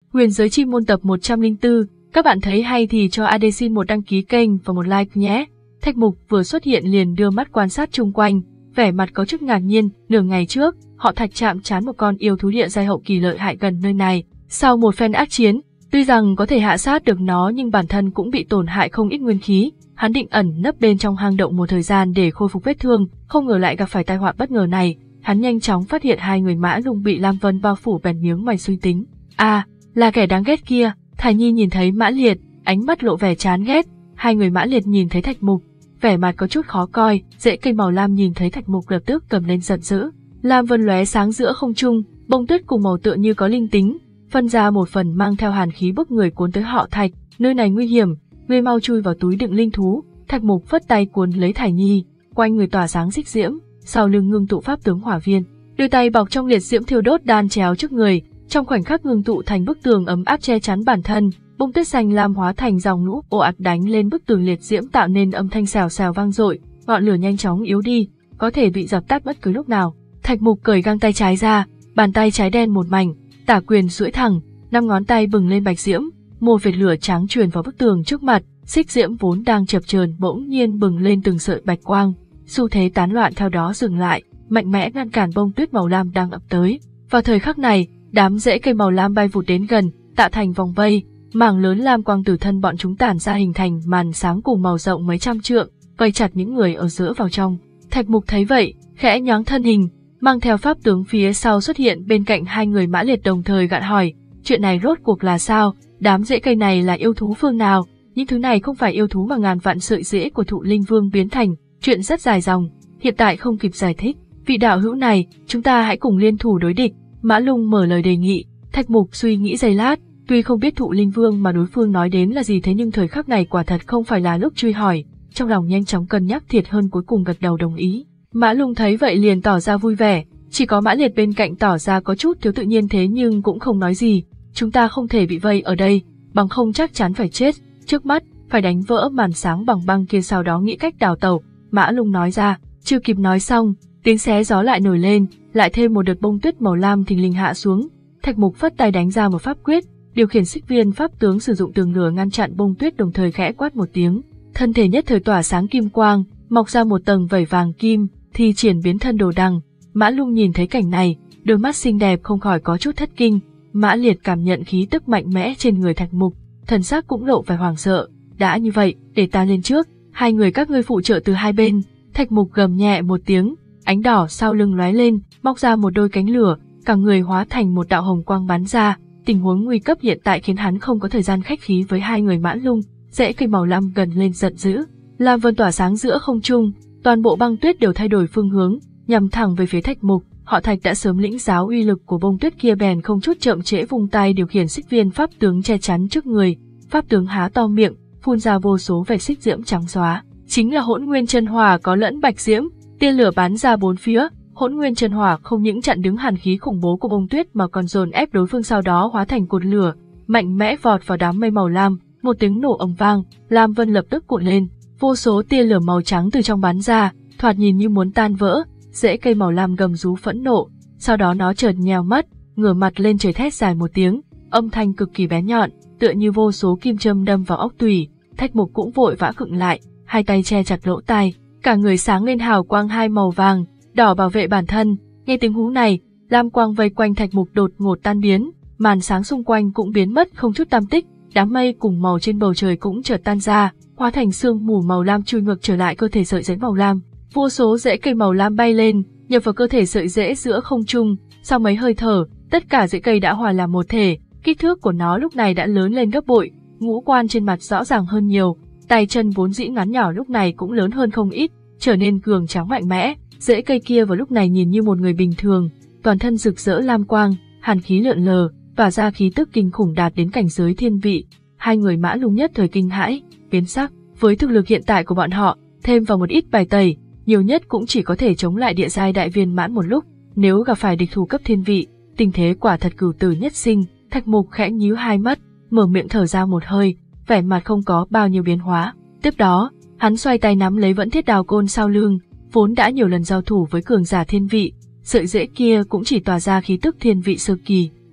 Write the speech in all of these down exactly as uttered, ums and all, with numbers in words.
Huyền giới chi môn tập một trăm lẻ bốn, các bạn thấy hay thì cho a đê xin một đăng ký kênh và một like nhé. Thạch Mục vừa xuất hiện liền đưa mắt quan sát chung quanh, vẻ mặt có chút ngạc nhiên. Nửa ngày trước, họ Thạch chạm trán một con yêu thú địa giai hậu kỳ lợi hại gần nơi này. Sau một phen ác chiến, tuy rằng có thể hạ sát được nó nhưng bản thân cũng bị tổn hại không ít nguyên khí. Hắn định ẩn nấp bên trong hang động một thời gian để khôi phục vết thương, không ngờ lại gặp phải tai họa bất ngờ này. Hắn nhanh chóng phát hiện hai người Mã Lung bị Lam Vân bao phủ, bèn nhướng mày suy tính. À, là kẻ đáng ghét kia. Thải Nhi nhìn thấy Mã Liệt, ánh mắt lộ vẻ chán ghét. Hai người Mã Liệt nhìn thấy Thạch Mục, vẻ mặt có chút khó coi. Rễ cây màu lam nhìn thấy Thạch Mục lập tức cầm lên giận dữ. Lam Vân lóe sáng giữa không trung, bông tuyết cùng màu tựa như có linh tính, phân ra một phần mang theo hàn khí bức người cuốn tới họ Thạch. Nơi này nguy hiểm, ngươi mau chui vào túi đựng linh thú. Thạch Mục phất tay cuốn lấy Thải Nhi, quanh người tỏa sáng xích diễm, sau lưng ngưng tụ pháp tướng hỏa viên, đôi tay bọc trong liệt diễm thiêu đốt đan chéo trước người, trong khoảnh khắc ngưng tụ thành bức tường ấm áp che chắn bản thân. Bông tuyết xanh lam hóa thành dòng lũ ồ ạt đánh lên bức tường liệt diễm, tạo nên âm thanh xèo xèo vang dội. Ngọn lửa nhanh chóng yếu đi, có thể bị dập tắt bất cứ lúc nào. Thạch Mục cởi găng tay trái ra, bàn tay trái đen một mảnh, tả quyền duỗi thẳng, năm ngón tay bừng lên bạch diễm, một vệt lửa trắng truyền vào bức tường trước mặt. Xích diễm vốn đang chập chờn bỗng nhiên bừng lên từng sợi bạch quang, xu thế tán loạn theo đó dừng lại, mạnh mẽ ngăn cản bông tuyết màu lam đang ập tới. Vào thời khắc này, đám rễ cây màu lam bay vụt đến gần, tạo thành vòng vây, mảng lớn lam quang từ thân bọn chúng tản ra hình thành màn sáng cùng màu rộng mấy trăm trượng, vây chặt những người ở giữa vào trong. Thạch Mục thấy vậy, khẽ nhoáng thân hình, mang theo pháp tướng phía sau xuất hiện bên cạnh hai người Mã Liệt, đồng thời gạn hỏi, chuyện này rốt cuộc là sao? Đám rễ cây này là yêu thú phương nào? Những thứ này không phải yêu thú mà ngàn vạn sợi rễ của Thụ Linh Vương biến thành, chuyện rất dài dòng, hiện tại không kịp giải thích. Vị đạo hữu này, chúng ta hãy cùng liên thủ đối địch. Mã Lung mở lời đề nghị. Thạch Mục suy nghĩ giây lát, tuy không biết Thụ Linh Vương mà đối phương nói đến là gì, thế nhưng thời khắc này quả thật không phải là lúc truy hỏi, trong lòng nhanh chóng cân nhắc thiệt hơn, cuối cùng gật đầu đồng ý. Mã Lung thấy vậy liền tỏ ra vui vẻ, chỉ có Mã Liệt bên cạnh tỏ ra có chút thiếu tự nhiên, thế nhưng cũng không nói gì. Chúng ta không thể bị vây ở đây, bằng không chắc chắn phải chết. Trước mắt, phải đánh vỡ màn sáng bằng băng kia, sau đó nghĩ cách đào tẩu. Mã Lung nói ra, chưa kịp nói xong, tiếng xé gió lại nổi lên, lại thêm một đợt bông tuyết màu lam thình lình hạ xuống. Thạch Mục phất tay đánh ra một pháp quyết, điều khiển xích viên pháp tướng sử dụng tường lửa ngăn chặn bông tuyết, đồng thời khẽ quát một tiếng, thân thể nhất thời tỏa sáng kim quang, mọc ra một tầng vảy vàng kim, thi triển biến thân đồ đằng. Mã Lung nhìn thấy cảnh này, đôi mắt xinh đẹp không khỏi có chút thất kinh. Mã Liệt cảm nhận khí tức mạnh mẽ trên người Thạch Mục, thần sắc cũng lộ vẻ hoảng sợ. Đã như vậy, để ta lên trước, hai người các ngươi phụ trợ từ hai bên. Thạch Mục gầm nhẹ một tiếng, ánh đỏ sau lưng lóe lên, móc ra một đôi cánh lửa, cả người hóa thành một đạo hồng quang bắn ra. Tình huống nguy cấp hiện tại khiến hắn không có thời gian khách khí với hai người Mã Lung. Rễ cây màu lam gần lên giận dữ, lam vân tỏa sáng giữa không trung, toàn bộ băng tuyết đều thay đổi phương hướng, nhằm thẳng về phía Thạch Mục. Họ Thạch đã sớm lĩnh giáo uy lực của bông tuyết kia, bèn không chút chậm trễ vung tay điều khiển xích viên pháp tướng che chắn trước người. Pháp tướng há to miệng, phun ra vô số vệt xích diễm trắng xóa, chính là Hỗn Nguyên Chân Hỏa có lẫn bạch diễm, tia lửa bắn ra bốn phía. Hỗn Nguyên Chân Hỏa không những chặn đứng hàn khí khủng bố của bông tuyết mà còn dồn ép đối phương, sau đó hóa thành cột lửa, mạnh mẽ vọt vào đám mây màu lam. Một tiếng nổ ầm vang, lam vân lập tức cuộn lên, vô số tia lửa màu trắng từ trong bắn ra, thoạt nhìn như muốn tan vỡ. Rễ cây màu lam gầm rú phẫn nộ, sau đó nó chợt nheo mắt, ngửa mặt lên trời thét dài một tiếng, âm thanh cực kỳ bé nhọn, tựa như vô số kim châm đâm vào óc tủy. Thạch Mục cũng vội vã khựng lại, hai tay che chặt lỗ tai, cả người sáng lên hào quang hai màu vàng, đỏ bảo vệ bản thân. Nghe tiếng hú này, lam quang vây quanh Thạch Mục đột ngột tan biến, màn sáng xung quanh cũng biến mất không chút tăm tích, đám mây cùng màu trên bầu trời cũng chợt tan ra, hóa thành sương mù màu lam chui ngược trở lại cơ thể sợi rễ màu lam. Vô số rễ cây màu lam bay lên, nhập vào cơ thể sợi rễ giữa không trung. Sau mấy hơi thở, tất cả rễ cây đã hòa làm một thể, kích thước của nó lúc này đã lớn lên gấp bội, ngũ quan trên mặt rõ ràng hơn nhiều, tay chân vốn dĩ ngắn nhỏ lúc này cũng lớn hơn không ít, trở nên cường tráng mạnh mẽ. Rễ cây kia vào lúc này nhìn như một người bình thường, toàn thân rực rỡ lam quang, hàn khí lượn lờ, tỏa ra khí tức kinh khủng đạt đến cảnh giới thiên vị. Hai người Mã Lung nhất thời kinh hãi, biến sắc. Với thực lực hiện tại của bọn họ, thêm vào một ít bài tẩy, nhiều nhất cũng chỉ có thể chống lại địa giai đại viên mãn một lúc. Nếu gặp phải địch thủ cấp thiên vị, tình thế quả thật cửu tử nhất sinh. Thạch Mục khẽ nhíu hai mắt, mở miệng thở ra một hơi, vẻ mặt không có bao nhiêu biến hóa. Tiếp đó, hắn xoay tay nắm lấy Vẫn Thiết Đào Côn sau lưng, vốn đã nhiều lần giao thủ với cường giả thiên vị, sợi rễ kia cũng chỉ tỏa ra khí tức thiên vị sơ kỳ.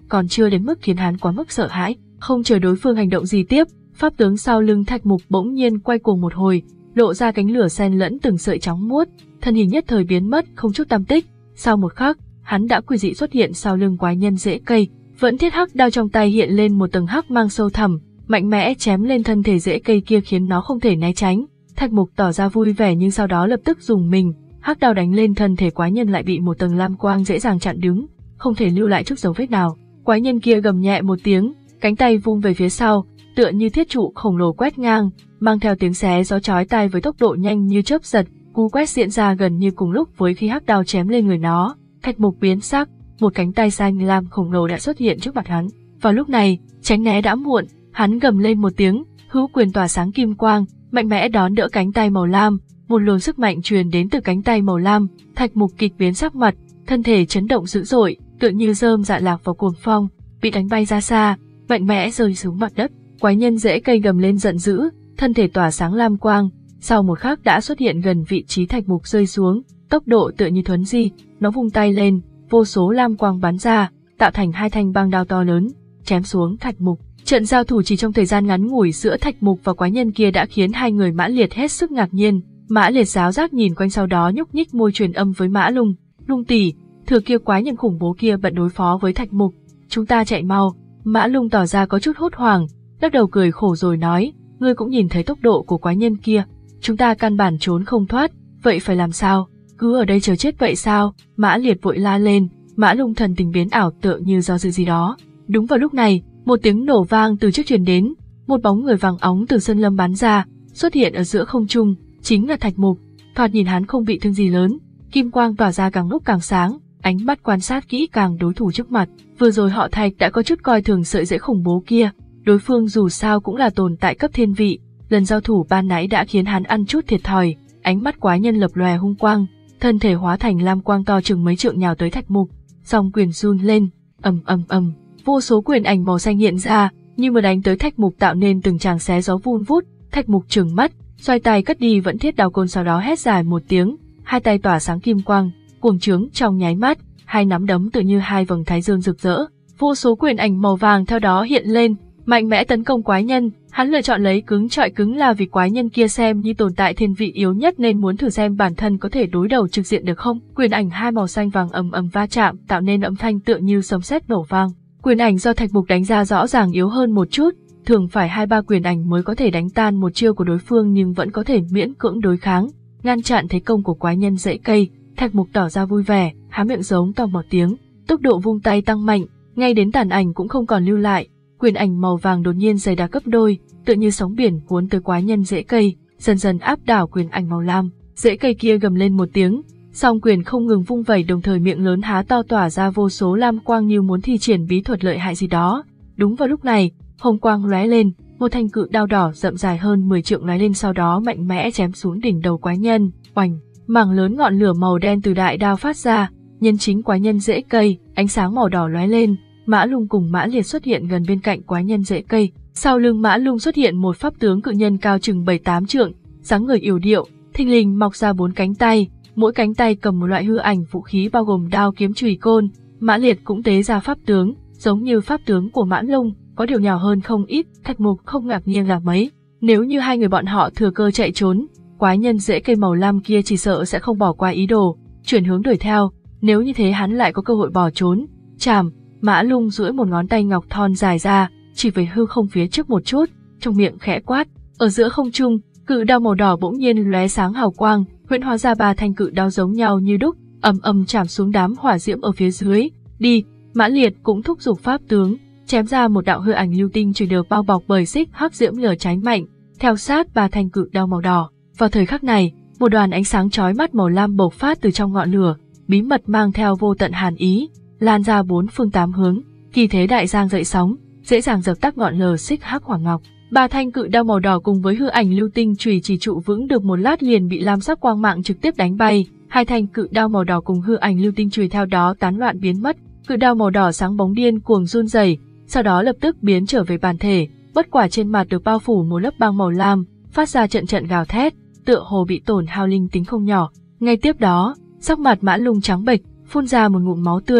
còn chưa đến mức khiến hắn quá mức sợ hãi. Không chờ đối phương hành động gì tiếp, pháp tướng sau lưng Thạch Mục bỗng nhiên quay cuồng một hồi, lộ ra cánh lửa xen lẫn từng sợi chóng muốt, thân hình nhất thời biến mất không chút tăm tích. Sau một khắc, hắn đã quỷ dị xuất hiện sau lưng quái nhân rễ cây, vẫn thiết hắc đao trong tay hiện lên một tầng hắc mang sâu thẳm, mạnh mẽ chém lên thân thể rễ cây kia khiến nó không thể né tránh. Thạch Mục tỏ ra vui vẻ nhưng sau đó lập tức dùng mình, hắc đao đánh lên thân thể quái nhân lại bị một tầng lam quang dễ dàng chặn đứng, không thể lưu lại chút dấu vết nào. Quái nhân kia gầm nhẹ một tiếng, cánh tay vung về phía sau, tựa như thiết trụ khổng lồ quét ngang, mang theo tiếng xé gió chói tai với tốc độ nhanh như chớp giật, cú quét diễn ra gần như cùng lúc với khi hắc đao chém lên người nó. Thạch Mục biến sắc, một cánh tay xanh lam khổng lồ đã xuất hiện trước mặt hắn. Vào lúc này, tránh né đã muộn, hắn gầm lên một tiếng, hữu quyền tỏa sáng kim quang, mạnh mẽ đón đỡ cánh tay màu lam, một luồng sức mạnh truyền đến từ cánh tay màu lam. Thạch Mục kịch biến sắc mặt, thân thể chấn động dữ dội, tựa như rơm rạ lạc vào cuồng phong, bị đánh bay ra xa, mạnh mẽ rơi xuống mặt đất. Quái nhân rễ cây gầm lên giận dữ, thân thể tỏa sáng lam quang, sau một khắc đã xuất hiện gần vị trí Thạch Mục rơi xuống, tốc độ tựa như thuấn di, nó vung tay lên, vô số lam quang bắn ra, tạo thành hai thanh băng đao to lớn, chém xuống Thạch Mục. Trận giao thủ chỉ trong thời gian ngắn ngủi giữa Thạch Mục và quái nhân kia đã khiến hai người Mã Liệt hết sức ngạc nhiên. Mã Liệt giáo giác nhìn quanh, sau đó nhúc nhích môi truyền âm với Mã Lung, "Lung tỷ, thừa kia quái nhân khủng bố kia bận đối phó với Thạch Mục, chúng ta chạy mau." Mã Lung tỏ ra có chút hốt hoảng, lắc đầu cười khổ rồi nói, "Ngươi cũng nhìn thấy tốc độ của quái nhân kia, chúng ta căn bản trốn không thoát, vậy phải làm sao? Cứ ở đây chờ chết vậy sao?" Mã Liệt vội la lên. Mã Lung thần tình biến ảo tựa như do dự gì đó. Đúng vào lúc này, một tiếng nổ vang từ trước truyền đến, một bóng người vàng óng từ sơn lâm bắn ra, xuất hiện ở giữa không trung, chính là Thạch Mục. Thoạt nhìn hắn không bị thương gì lớn, kim quang tỏa ra càng lúc càng sáng, ánh mắt quan sát kỹ càng đối thủ trước mặt. Vừa rồi họ Thạch đã có chút coi thường sợi rễ khủng bố kia, đối phương dù sao cũng là tồn tại cấp thiên vị, lần giao thủ ban nãy đã khiến hắn ăn chút thiệt thòi. Ánh mắt quái nhân lập lòe hung quang, thân thể hóa thành lam quang to chừng mấy trượng nhào tới Thạch Mục, song quyền run lên, ầm ầm ầm, vô số quyền ảnh màu xanh hiện ra, như mà đánh tới Thạch Mục tạo nên từng tràng xé gió vun vút. Thạch Mục trừng mắt, xoay tay cất đi vẫn thiết đao côn, sau đó hét dài một tiếng, hai tay tỏa sáng kim quang, cuồng trướng trong nháy mắt, hai nắm đấm tựa như hai vầng thái dương rực rỡ, vô số quyền ảnh màu vàng theo đó hiện lên, mạnh mẽ tấn công quái nhân. Hắn lựa chọn lấy cứng trọi cứng là vì quái nhân kia xem như tồn tại thiên vị yếu nhất nên muốn thử xem bản thân có thể đối đầu trực diện được không. Quyền ảnh hai màu xanh vàng ầm ầm va chạm, tạo nên âm thanh tựa như sấm sét nổ vang. Quyền ảnh do Thạch Mục đánh ra rõ ràng yếu hơn một chút, thường phải hai ba quyền ảnh mới có thể đánh tan một chiêu của đối phương, nhưng vẫn có thể miễn cưỡng đối kháng, ngăn chặn thế công của quái nhân rễ cây. Thạch Mục tỏ ra vui vẻ, há miệng giống to một tiếng, tốc độ vung tay tăng mạnh, ngay đến tàn ảnh cũng không còn lưu lại. Quyền ảnh màu vàng đột nhiên dày đặc gấp đôi, tựa như sóng biển cuốn tới quái nhân rễ cây, dần dần áp đảo quyền ảnh màu lam. Rễ cây kia gầm lên một tiếng, song quyền không ngừng vung vẩy, đồng thời miệng lớn há to tỏa ra vô số lam quang như muốn thi triển bí thuật lợi hại gì đó. Đúng vào lúc này, hồng quang lóe lên, một thanh cự đao đỏ rậm dài hơn mười trượng lóe lên, sau đó mạnh mẽ chém xuống đỉnh đầu quái nhân. Oành, mảng lớn ngọn lửa màu đen từ đại đao phát ra, nhân chính quái nhân rễ cây, ánh sáng màu đỏ lóe lên. Mã Lung cùng Mã Liệt xuất hiện gần bên cạnh quái nhân rễ cây, sau lưng Mã Lung xuất hiện một pháp tướng cự nhân cao chừng bảy tám trượng, dáng người yểu điệu, thình lình mọc ra bốn cánh tay, mỗi cánh tay cầm một loại hư ảnh vũ khí bao gồm đao, kiếm, chùy, côn. Mã Liệt cũng tế ra pháp tướng, giống như pháp tướng của Mã Lung, có điều nhỏ hơn không ít. Thạch Mục không ngạc nhiên là mấy, nếu như hai người bọn họ thừa cơ chạy trốn, quái nhân rễ cây màu lam kia chỉ sợ sẽ không bỏ qua ý đồ, chuyển hướng đuổi theo, nếu như thế hắn lại có cơ hội bỏ trốn. Chàm, Mã Lung duỗi một ngón tay ngọc thon dài ra, chỉ về hư không phía trước một chút, trong miệng khẽ quát, ở giữa không trung, cự đao màu đỏ bỗng nhiên lóe sáng hào quang, huyễn hóa ra ba thanh cự đao giống nhau như đúc, ầm ầm chạm xuống đám hỏa diễm ở phía dưới. Đi, Mã Liệt cũng thúc giục pháp tướng, chém ra một đạo hư ảnh lưu tinh chùy được bao bọc bởi xích hắc diễm lửa cháy mạnh, theo sát ba thanh cự đao màu đỏ. Vào thời khắc này, một đoàn ánh sáng chói mắt màu lam bộc phát từ trong ngọn lửa, bí mật mang theo vô tận hàn ý, lan ra bốn phương tám hướng, kỳ thế đại giang dậy sóng, dễ dàng dập tắt ngọn lửa xích hắc hỏa ngọc. Ba thanh cự đao màu đỏ cùng với hư ảnh lưu tinh chùy chỉ trụ vững được một lát liền bị lam sắc quang mạng trực tiếp đánh bay. Hai thanh cự đao màu đỏ cùng hư ảnh lưu tinh chùy theo đó tán loạn biến mất. Cự đao màu đỏ sáng bóng điên cuồng run rẩy, sau đó lập tức biến trở về bản thể, bất quả trên mặt được bao phủ một lớp băng màu lam, phát ra trận trận gào thét, tựa hồ bị tổn hao linh tính không nhỏ. Ngay tiếp đó, sắc mặt Mã Lung trắng bệch, phun ra một ngụm máu tươi,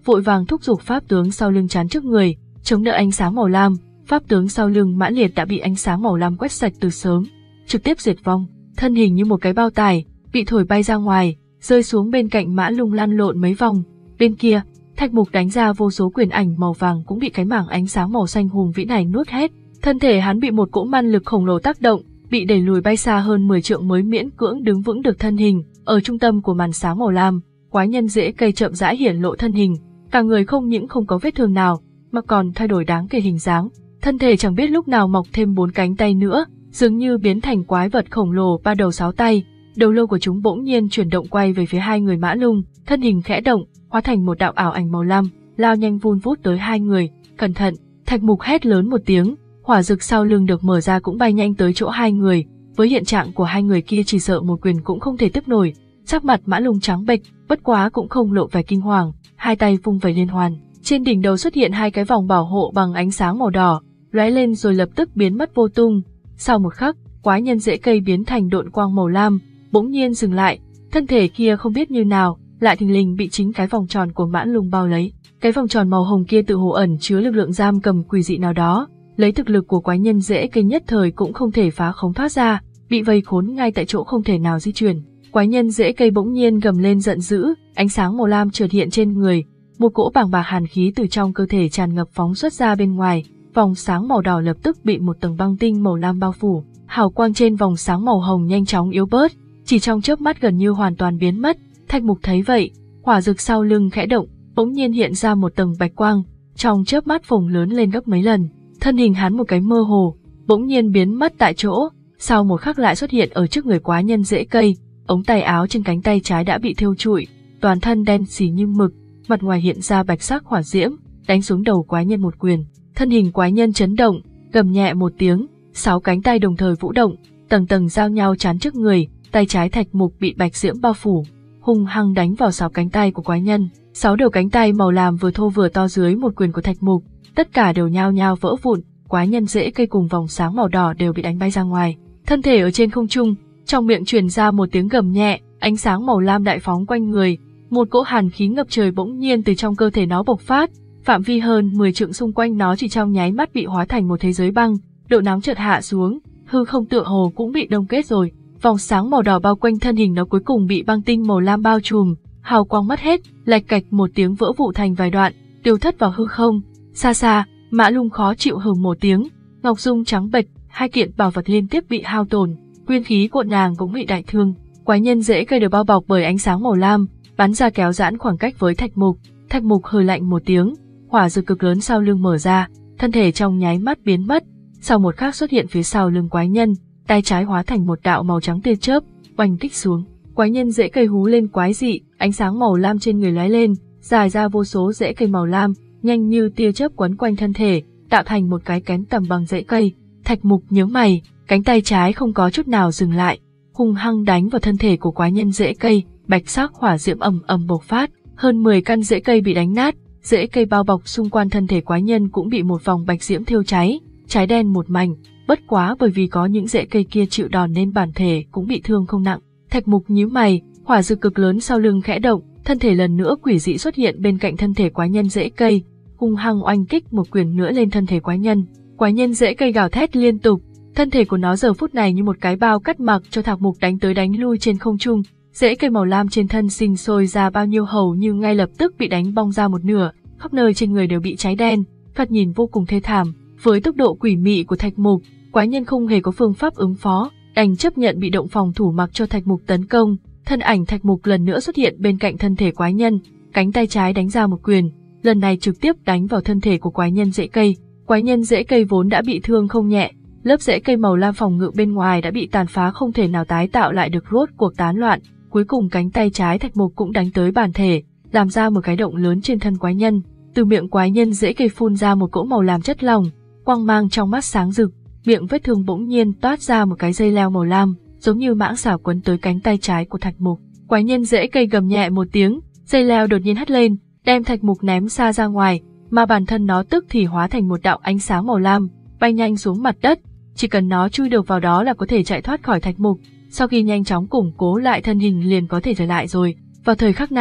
vội vàng thúc giục pháp tướng sau lưng chắn trước người, chống đỡ ánh sáng màu lam. Pháp tướng sau lưng Mã Liệt đã bị ánh sáng màu lam quét sạch từ sớm, trực tiếp diệt vong, thân hình như một cái bao tải, bị thổi bay ra ngoài, rơi xuống bên cạnh Mã Lung lăn lộn mấy vòng. Bên kia, Thạch Mục đánh ra vô số quyền ảnh màu vàng cũng bị cái mảng ánh sáng màu xanh hùng vĩ này nuốt hết. Thân thể hắn bị một cỗ man lực khổng lồ tác động, bị đẩy lùi bay xa hơn mười trượng mới miễn cưỡng đứng vững được thân hình. Ở trung tâm của màn sáng màu lam, quái nhân rễ cây chậm rãi hiển lộ thân hình, cả người không những không có vết thương nào, mà còn thay đổi đáng kể hình dáng. Thân thể chẳng biết lúc nào mọc thêm bốn cánh tay nữa, dường như biến thành quái vật khổng lồ ba đầu sáu tay. Đầu lâu của chúng bỗng nhiên chuyển động quay về phía hai người Mã Lung, thân hình khẽ động, hóa thành một đạo ảo ảnh màu lam, lao nhanh vun vút tới hai người. Cẩn thận! Thạch Mục hét lớn một tiếng, hỏa dực sau lưng được mở ra cũng bay nhanh tới chỗ hai người. Với hiện trạng của hai người kia chỉ sợ một quyền cũng không thể tiếp nổi. Sắc mặt Mã Lung trắng bệch, bất quá cũng không lộ vẻ kinh hoàng, hai tay vung vẩy liên hoàn. Trên đỉnh đầu xuất hiện hai cái vòng bảo hộ bằng ánh sáng màu đỏ, lóe lên rồi lập tức biến mất vô tung. Sau một khắc, quái nhân rễ cây biến thành độn quang màu lam, bỗng nhiên dừng lại, thân thể kia không biết như nào, lại thình lình bị chính cái vòng tròn của Mã Lung bao lấy. Cái vòng tròn màu hồng kia tự hồ ẩn chứa lực lượng giam cầm quỷ dị nào đó, lấy thực lực của quái nhân rễ cây nhất thời cũng không thể phá khống thoát ra, bị vây khốn ngay tại chỗ không thể nào di chuyển. Quái nhân rễ cây bỗng nhiên gầm lên giận dữ, ánh sáng màu lam chợt hiện trên người, một cỗ bàng bạc hàn khí từ trong cơ thể tràn ngập phóng xuất ra bên ngoài, vòng sáng màu đỏ lập tức bị một tầng băng tinh màu lam bao phủ, hào quang trên vòng sáng màu hồng nhanh chóng yếu bớt, chỉ trong chớp mắt gần như hoàn toàn biến mất. Thạch Mục thấy vậy, hỏa dực sau lưng khẽ động, bỗng nhiên hiện ra một tầng bạch quang, trong chớp mắt phồng lớn lên gấp mấy lần, thân hình hắn một cái mơ hồ, bỗng nhiên biến mất tại chỗ, sau một khắc lại xuất hiện ở trước người quái nhân rễ cây, ống tay áo trên cánh tay trái đã bị thiêu trụi, toàn thân đen xì như mực, mặt ngoài hiện ra bạch sắc hỏa diễm, đánh xuống đầu quái nhân một quyền. Thân hình quái nhân chấn động, gầm nhẹ một tiếng, sáu cánh tay đồng thời vũ động, tầng tầng giao nhau chắn trước người, tay trái Thạch Mục bị bạch diễm bao phủ, hung hăng đánh vào sáu cánh tay của quái nhân. Sáu đầu cánh tay màu lam vừa thô vừa to dưới một quyền của Thạch Mục, tất cả đều nhao nhao vỡ vụn, quái nhân rễ cây cùng vòng sáng màu đỏ đều bị đánh bay ra ngoài. Thân thể ở trên không trung, trong miệng truyền ra một tiếng gầm nhẹ, ánh sáng màu lam đại phóng quanh người, một cỗ hàn khí ngập trời bỗng nhiên từ trong cơ thể nó bộc phát, phạm vi hơn mười trượng xung quanh nó chỉ trong nháy mắt bị hóa thành một thế giới băng, độ nóng chợt hạ xuống, hư không tựa hồ cũng bị đông kết rồi. Vòng sáng màu đỏ bao quanh thân hình nó cuối cùng bị băng tinh màu lam bao trùm, hào quang mất hết, lạch cạch một tiếng vỡ vụn thành vài đoạn, tiêu thất vào hư không. Xa xa, Mã Lung khó chịu hừ một tiếng, ngọc dung trắng bệch, hai kiện bảo vật liên tiếp bị hao tổn, nguyên khí của nàng cũng bị đại thương. Quái nhân rễ cây được bao bọc bởi ánh sáng màu lam, bắn ra kéo giãn khoảng cách với Thạch Mục. Thạch Mục hừ lạnh một tiếng, hỏa dực cực lớn sau lưng mở ra, thân thể trong nháy mắt biến mất, sau một khắc xuất hiện phía sau lưng quái nhân, tay trái hóa thành một đạo màu trắng tia chớp, oanh kích xuống. Quái nhân rễ cây hú lên quái dị, ánh sáng màu lam trên người lóe lên, dài ra vô số rễ cây màu lam, nhanh như tia chớp quấn quanh thân thể, tạo thành một cái kén tầm bằng rễ cây. Thạch Mục nhướng mày, cánh tay trái không có chút nào dừng lại, hung hăng đánh vào thân thể của quái nhân rễ cây, bạch sắc hỏa diễm ầm ầm bộc phát, hơn mười căn rễ cây bị đánh nát, rễ cây bao bọc xung quanh thân thể quái nhân cũng bị một vòng bạch diễm thiêu cháy, cháy đen một mảnh, bất quá bởi vì có những rễ cây kia chịu đòn nên bản thể cũng bị thương không nặng. Thạch Mục nhíu mày, hỏa dực cực lớn sau lưng khẽ động, thân thể lần nữa quỷ dị xuất hiện bên cạnh thân thể quái nhân rễ cây, hung hăng oanh kích một quyền nữa lên thân thể quái nhân. Quái nhân rễ cây gào thét liên tục, thân thể của nó giờ phút này như một cái bao cắt mặc cho Thạch Mục đánh tới đánh lui trên không trung. Rễ cây màu lam trên thân sinh sôi ra bao nhiêu hầu như ngay lập tức bị đánh bong ra một nửa, khắp nơi trên người đều bị cháy đen, thoạt nhìn vô cùng thê thảm. Với tốc độ quỷ mị của Thạch Mục, quái nhân không hề có phương pháp ứng phó, đành chấp nhận bị động phòng thủ mặc cho Thạch Mục tấn công. Thân ảnh Thạch Mục lần nữa xuất hiện bên cạnh thân thể quái nhân, cánh tay trái đánh ra một quyền, lần này trực tiếp đánh vào thân thể của quái nhân rễ cây. Quái nhân rễ cây vốn đã bị thương không nhẹ, lớp rễ cây màu lam phòng ngự bên ngoài đã bị tàn phá không thể nào tái tạo lại được, rốt cuộc tán loạn. Cuối cùng cánh tay trái Thạch Mục cũng đánh tới bản thể, làm ra một cái động lớn trên thân quái nhân. Từ miệng quái nhân rễ cây phun ra một cỗ màu làm chất lỏng, quang mang trong mắt sáng rực, miệng vết thương bỗng nhiên toát ra một cái dây leo màu lam, giống như mãng xà quấn tới cánh tay trái của Thạch Mục. Quái nhân rễ cây gầm nhẹ một tiếng, dây leo đột nhiên hất lên, đem Thạch Mục ném xa ra ngoài, mà bản thân nó tức thì hóa thành một đạo ánh sáng màu lam, bay nhanh xuống mặt đất. Chỉ cần nó chui được vào đó là có thể chạy thoát khỏi Thạch Mục. Sau khi nhanh chóng củng cố lại thân hình liền có thể trở lại rồi. Vào thời khắc này,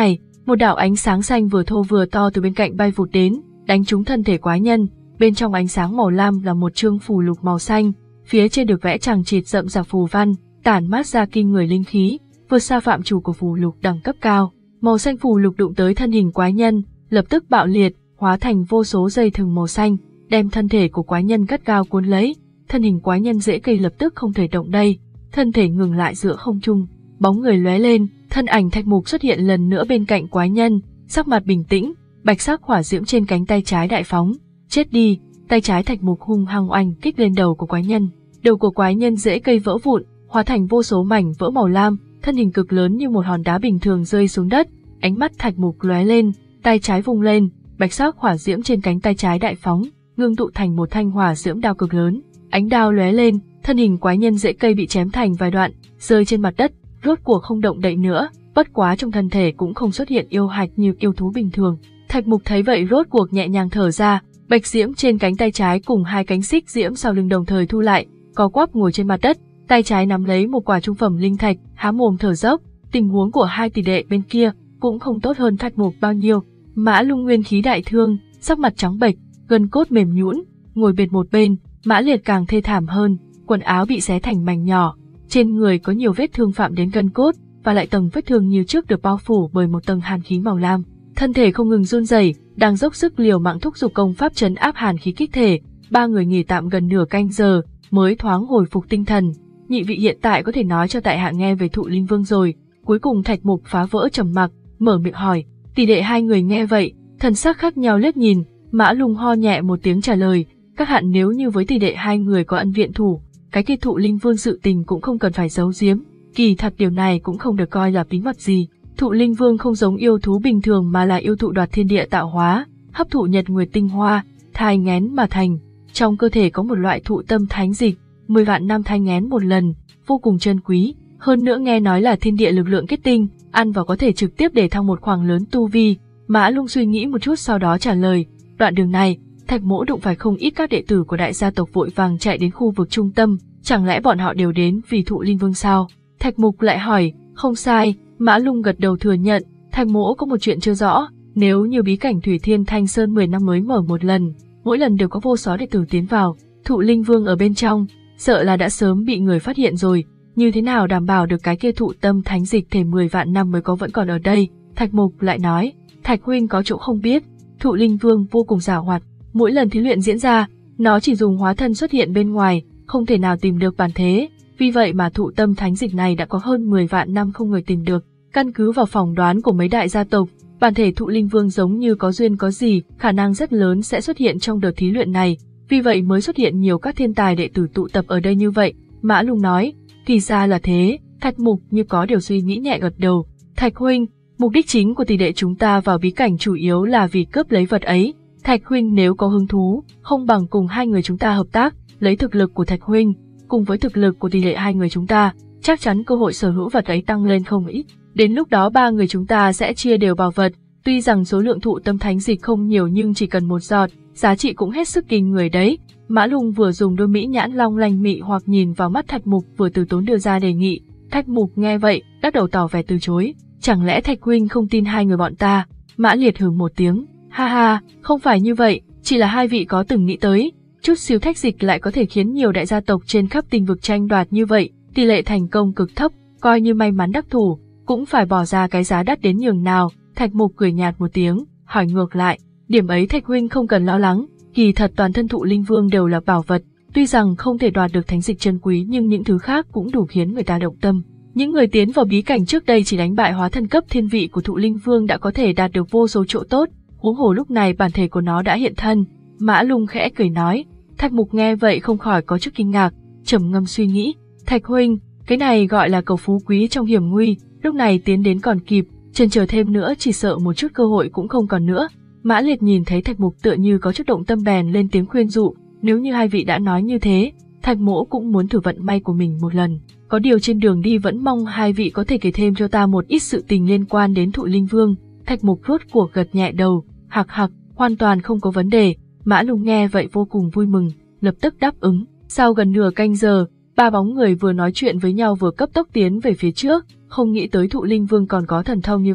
Một đạo ánh sáng xanh vừa thô vừa to từ bên cạnh bay vụt đến, đánh trúng thân thể quái nhân. Bên trong ánh sáng màu lam là một chương phù lục màu xanh, phía trên được vẽ chằng chịt rậm rạp phù văn, tản mát ra kinh người linh khí, vượt xa phạm trù của phù lục đẳng cấp cao. Màu xanh phù lục đụng tới thân hình quái nhân, lập tức bạo liệt, hóa thành vô số dây thừng màu xanh, đem thân thể của quái nhân gắt gao cuốn lấy. Thân hình quái nhân dễ cây lập tức không thể động đậy, thân thể ngừng lại giữa không trung. Bóng người lóe lên, thân ảnh Thạch Mục xuất hiện lần nữa bên cạnh quái nhân, sắc mặt bình tĩnh, bạch sắc hỏa diễm trên cánh tay trái đại phóng. Chết đi! Tay trái Thạch Mục hung hăng oanh kích lên đầu của quái nhân. Đầu của quái nhân dễ cây vỡ vụn, hóa thành vô số mảnh vỡ màu lam, thân hình cực lớn như một hòn đá bình thường rơi xuống đất. Ánh mắt Thạch Mục lóe lên, tay trái vung lên, bạch sắc hỏa diễm trên cánh tay trái đại phóng, ngưng tụ thành một thanh hỏa diễm đao cực lớn. Ánh đao lóe lên, thân hình quái nhân dễ cây bị chém thành vài đoạn, rơi trên mặt đất, rốt cuộc không động đậy nữa. Bất quá trong thân thể cũng không xuất hiện yêu hạch như yêu thú bình thường. Thạch Mục thấy vậy rốt cuộc nhẹ nhàng thở ra, bạch diễm trên cánh tay trái cùng hai cánh xích diễm sau lưng đồng thời thu lại, co quắp ngồi trên mặt đất, tay trái nắm lấy một quả trung phẩm linh thạch, há mồm thở dốc. Tình huống của hai tỷ đệ bên kia cũng không tốt hơn Thạch Mục bao nhiêu. Mã Lung nguyên khí đại thương, sắc mặt trắng bệch, gân cốt mềm nhũn, ngồi bệt một bên. Mã Liệt càng thê thảm hơn, quần áo bị xé thành mảnh nhỏ, trên người có nhiều vết thương phạm đến gân cốt, và lại tầng vết thương như trước được bao phủ bởi một tầng hàn khí màu lam. Thân thể không ngừng run rẩy, đang dốc sức liều mạng thúc giục công pháp trấn áp hàn khí kích thể. Ba người nghỉ tạm gần nửa canh giờ, mới thoáng hồi phục tinh thần. Nhị vị hiện tại có thể nói cho tại hạ nghe về Thụ Linh Vương rồi. Cuối cùng Thạch Mục phá vỡ trầm mặc, mở miệng hỏi. Tỷ đệ hai người nghe vậy, thần sắc khác nhau liếc nhìn. Mã Lung ho nhẹ một tiếng trả lời. Các hạn nếu như với tỷ đệ hai người có ân viện thủ, cái kia Thụ Linh Vương sự tình cũng không cần phải giấu giếm. Kỳ thật điều này cũng không được coi là bí mật gì. Thụ Linh Vương không giống yêu thú bình thường mà là yêu thụ đoạt thiên địa tạo hóa, hấp thụ nhật nguyệt tinh hoa, thai nghén mà thành. Trong cơ thể có một loại thụ tâm thánh dịch, mười vạn năm thai nghén một lần, vô cùng chân quý. Hơn nữa nghe nói là thiên địa lực lượng kết tinh, ăn vào có thể trực tiếp để thăng một khoảng lớn tu vi. Mã Lung suy nghĩ một chút sau đó trả lời. Đoạn đường này, Thạch Mỗ đụng phải không ít các đệ tử của đại gia tộc vội vàng chạy đến khu vực trung tâm, chẳng lẽ bọn họ đều đến vì Thụ Linh Vương sao? Thạch Mục lại hỏi. Không sai. Mã Lung gật đầu thừa nhận. Thạch Mỗ có một chuyện chưa rõ, nếu như bí cảnh Thủy Thiên Thanh Sơn mười năm mới mở một lần, mỗi lần đều có vô số đệ tử tiến vào, Thụ Linh Vương ở bên trong, sợ là đã sớm bị người phát hiện rồi. Như thế nào đảm bảo được cái kia thụ tâm thánh dịch thể mười vạn năm mới có vẫn còn ở đây? Thạch Mục lại nói. Thạch huynh có chỗ không biết, Thụ Linh Vương vô cùng giàu hoạt, mỗi lần thí luyện diễn ra, nó chỉ dùng hóa thân xuất hiện bên ngoài, không thể nào tìm được bản thế. Vì vậy mà thụ tâm thánh dịch này đã có hơn mười vạn năm không người tìm được. Căn cứ vào phỏng đoán của mấy đại gia tộc, bản thể Thụ Linh Vương giống như có duyên có gì, khả năng rất lớn sẽ xuất hiện trong đợt thí luyện này. Vì vậy mới xuất hiện nhiều các thiên tài đệ tử tụ tập ở đây như vậy. Mã Lung nói. Thì ra là thế. Thạch Mục như có điều suy nghĩ nhẹ gật đầu. Thạch huynh, mục đích chính của tỷ đệ chúng ta vào bí cảnh chủ yếu là vì cướp lấy vật ấy. Thạch huynh nếu có hứng thú, không bằng cùng hai người chúng ta hợp tác, lấy thực lực của Thạch huynh cùng với thực lực của tỷ lệ hai người chúng ta, chắc chắn cơ hội sở hữu vật ấy tăng lên không ít. Đến lúc đó ba người chúng ta sẽ chia đều bảo vật, tuy rằng số lượng thụ tâm thánh dịch không nhiều nhưng chỉ cần một giọt, giá trị cũng hết sức kinh người đấy. Mã Lung vừa dùng đôi mỹ nhãn long lanh mị hoặc nhìn vào mắt Thạch Mục vừa từ tốn đưa ra đề nghị. Thạch Mục nghe vậy, lắc đầu tỏ vẻ từ chối. Chẳng lẽ Thạch huynh không tin hai người bọn ta? Mã Liệt hừ một tiếng. Ha ha, không phải như vậy, chỉ là hai vị có từng nghĩ tới, chút xíu thách dịch lại có thể khiến nhiều đại gia tộc trên khắp tinh vực tranh đoạt như vậy, tỷ lệ thành công cực thấp, coi như may mắn đắc thủ, cũng phải bỏ ra cái giá đắt đến nhường nào. Thạch Mục cười nhạt một tiếng, hỏi ngược lại, điểm ấy Thạch huynh không cần lo lắng, kỳ thật toàn thân Thụ Linh Vương đều là bảo vật, tuy rằng không thể đoạt được thánh dịch chân quý nhưng những thứ khác cũng đủ khiến người ta động tâm. Những người tiến vào bí cảnh trước đây chỉ đánh bại hóa thân cấp thiên vị của Thụ Linh Vương đã có thể đạt được vô số chỗ tốt, huống hồ lúc này bản thể của nó đã hiện thân. Mã Lung khẽ cười nói. Thạch Mục nghe vậy không khỏi có chút kinh ngạc, trầm ngâm suy nghĩ. Thạch huynh, cái này gọi là cầu phú quý trong hiểm nguy, lúc này tiến đến còn kịp, chần chờ thêm nữa chỉ sợ một chút cơ hội cũng không còn nữa. Mã Liệt nhìn thấy Thạch Mục tựa như có chút động tâm bèn lên tiếng khuyên dụ, nếu như hai vị đã nói như thế, Thạch Mỗ cũng muốn thử vận may của mình một lần. Có điều trên đường đi vẫn mong hai vị có thể kể thêm cho ta một ít sự tình liên quan đến Thụ Linh Vương. Thạch Mục rốt cuộc gật nhẹ đầu, hạc hạc, hoàn toàn không có vấn đề. Mã Lung nghe vậy vô cùng vui mừng, lập tức đáp ứng. Sau gần nửa canh giờ, ba bóng người vừa nói chuyện với nhau vừa cấp tốc tiến về phía trước, không nghĩ tới Thụ Linh Vương còn có thần thông như vậy.